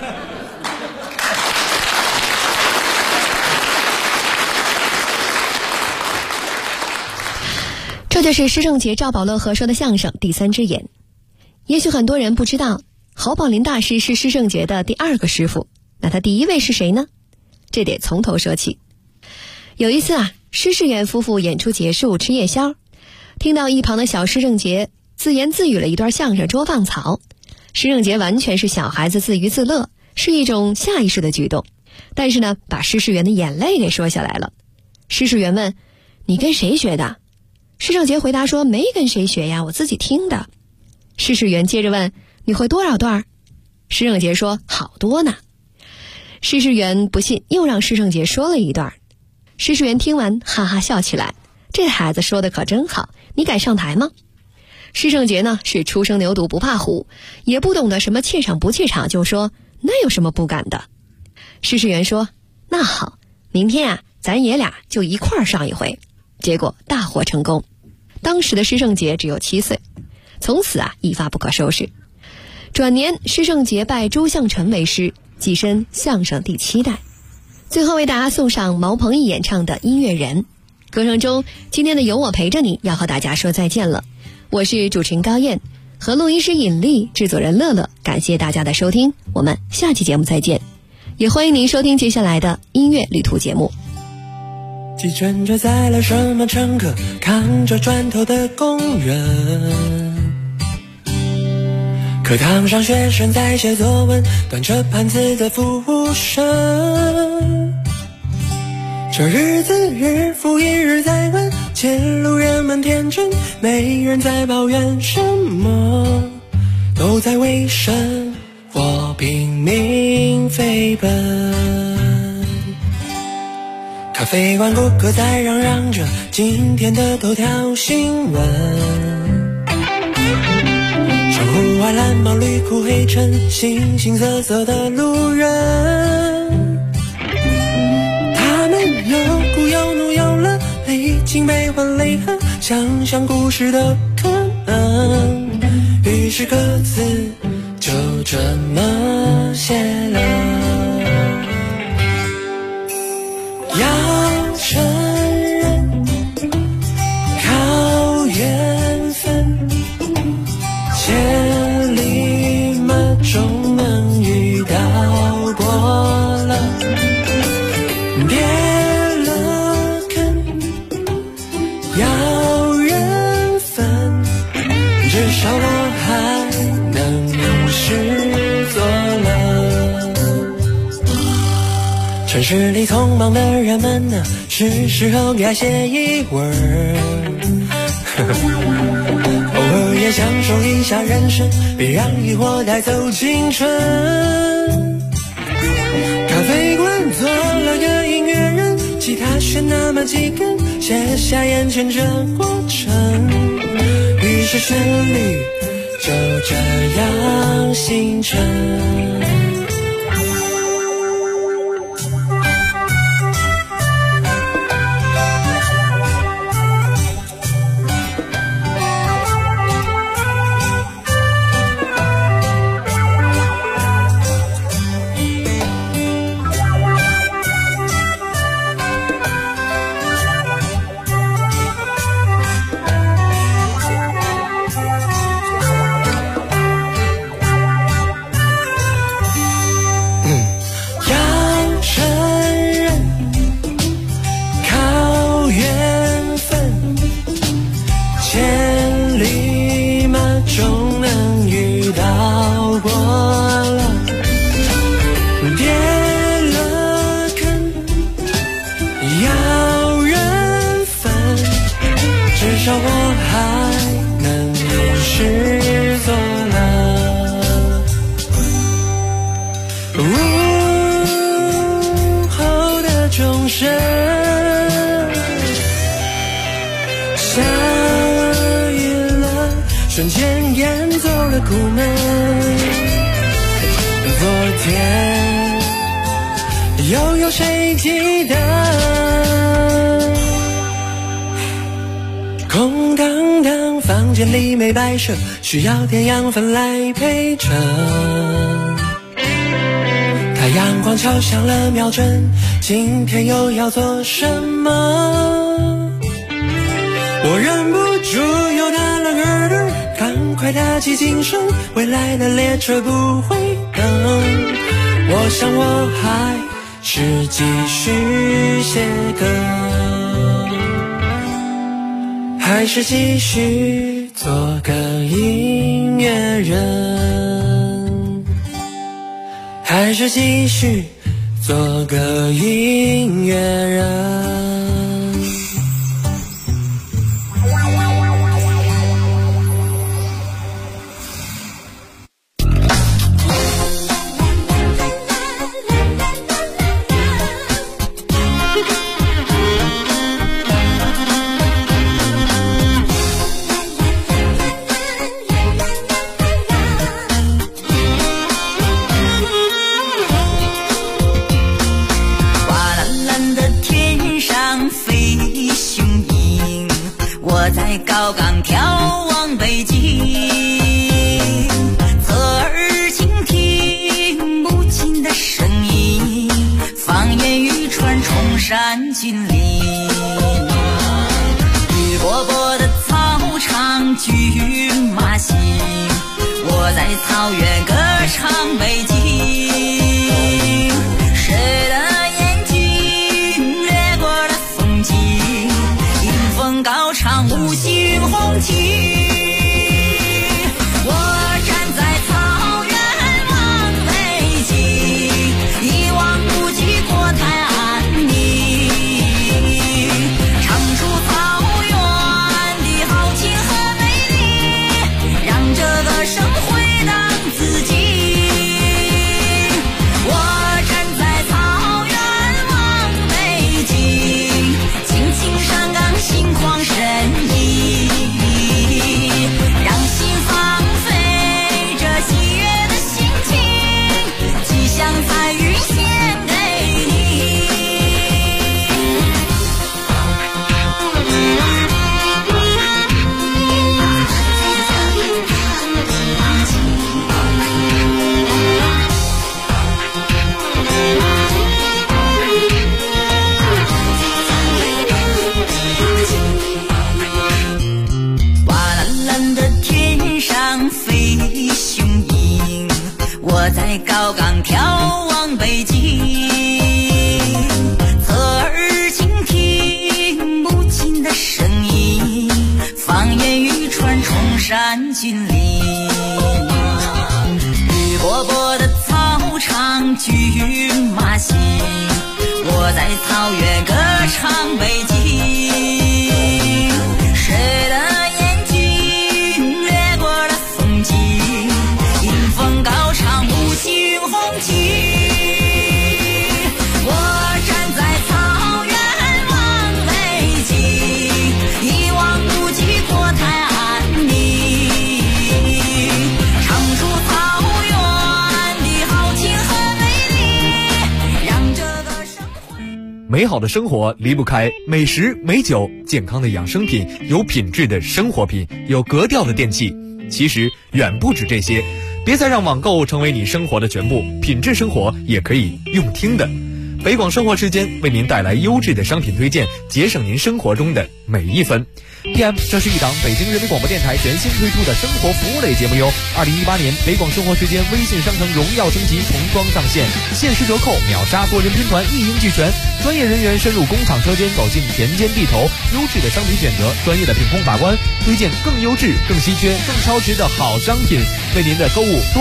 这就是施正杰、赵宝乐合说的相声《第3只眼》。也许很多人不知道，侯宝林大师是施正杰的第2个师傅。那他第1位是谁呢？这得从头说起。有一次啊，施世元夫妇演出结束吃夜宵，听到一旁的小施正杰自言自语了一段相声《捉放草》。施正杰完全是小孩子自娱自乐，是一种下意识的举动，但是呢，把施世元的眼泪给说下来了。施世元问：“你跟谁学的？”施正杰回答说：“没跟谁学呀，我自己听的。”施世元接着问：“你会多少段？”施正杰说：“好多呢。”施世元不信，又让施正杰说了一段。施世元听完哈哈笑起来：“这孩子说的可真好，你敢上台吗？”施正杰呢是初生牛犊不怕虎，也不懂得什么怯场不怯场，就说：“那有什么不敢的？”施世元说：“那好，明天啊，咱爷俩就一块儿上一回。”结果大获成功。当时的施正杰只有7岁，从此啊一发不可收拾。转年，施正杰拜朱向臣为师，跻身相声第7代。最后为大家送上毛鹏毅演唱的《音乐人》。歌声中，今天的有我陪着你要和大家说再见了。我是主持人高燕，和录音师尹丽、制作人乐乐，感谢大家的收听，我们下期节目再见。也欢迎您收听接下来的音乐旅途节目。 计程车载了什么乘客，扛着砖头的工人，课堂上学生在写作文，端着盘子的服务生。这日子日复一日在问，街路人们天真，没人在抱怨什么，都在为生活拼命飞奔。咖啡馆顾客在嚷嚷着今天的头条新闻，窗户外蓝毛绿裤黑衬，形形色色的路人，他们有哭有怒有乐，历经悲欢离合，想象故事的可能，于是歌词就这么写了。要承认靠缘分，千里马终能遇到过了，别了坑，要缘分，至少我还能试做了。城市里匆忙的人们呢，是时候该写一文，偶尔也享受一下人生，别让疑惑带走青春。咖啡馆做了个音乐人，吉他选那么几根，写下眼前这过程，于是旋律就这样形成。 瞬间演奏了苦闷。昨天又有谁记得？空荡荡房间里没摆设，需要点养分来陪衬。太阳光敲响了秒针，今天又要做什么？我忍不住又打了个盹，赶快打起精神，未来的列车不会等。我想我还是继续写歌，还是继续做个音乐人，还是继续做个音乐人。 在高岗眺望北京，侧耳倾听母亲的声音，方言语传崇山峻岭。绿波波的草场骏马行，我在草原歌唱北京。谁的眼睛掠过了风景，迎风高唱五星红旗。我站在草原望北京，一望无际国泰安宁，唱出草原的豪情和美丽，让这个生回荡自己。 美好的生活离不开美食、美酒、健康的养生品、有品质的生活品、有格调的电器。其实远不止这些，别再让网购成为你生活的全部，品质生活也可以用听的。北广生活时间为您带来优质的商品推荐，节省您生活中的每一分。PM， 这是一档北京人民广播电台全新推出的生活服务类节目哟。2018年北广生活时间微信商城荣耀升级，重装上线，限时折扣，秒杀多人拼团，一应俱全。专业人员深入工厂车间，走进田间地头，优质的商品选择，专业的品控把关，推荐更优质、更稀缺、更超值的好商品，为您的购物多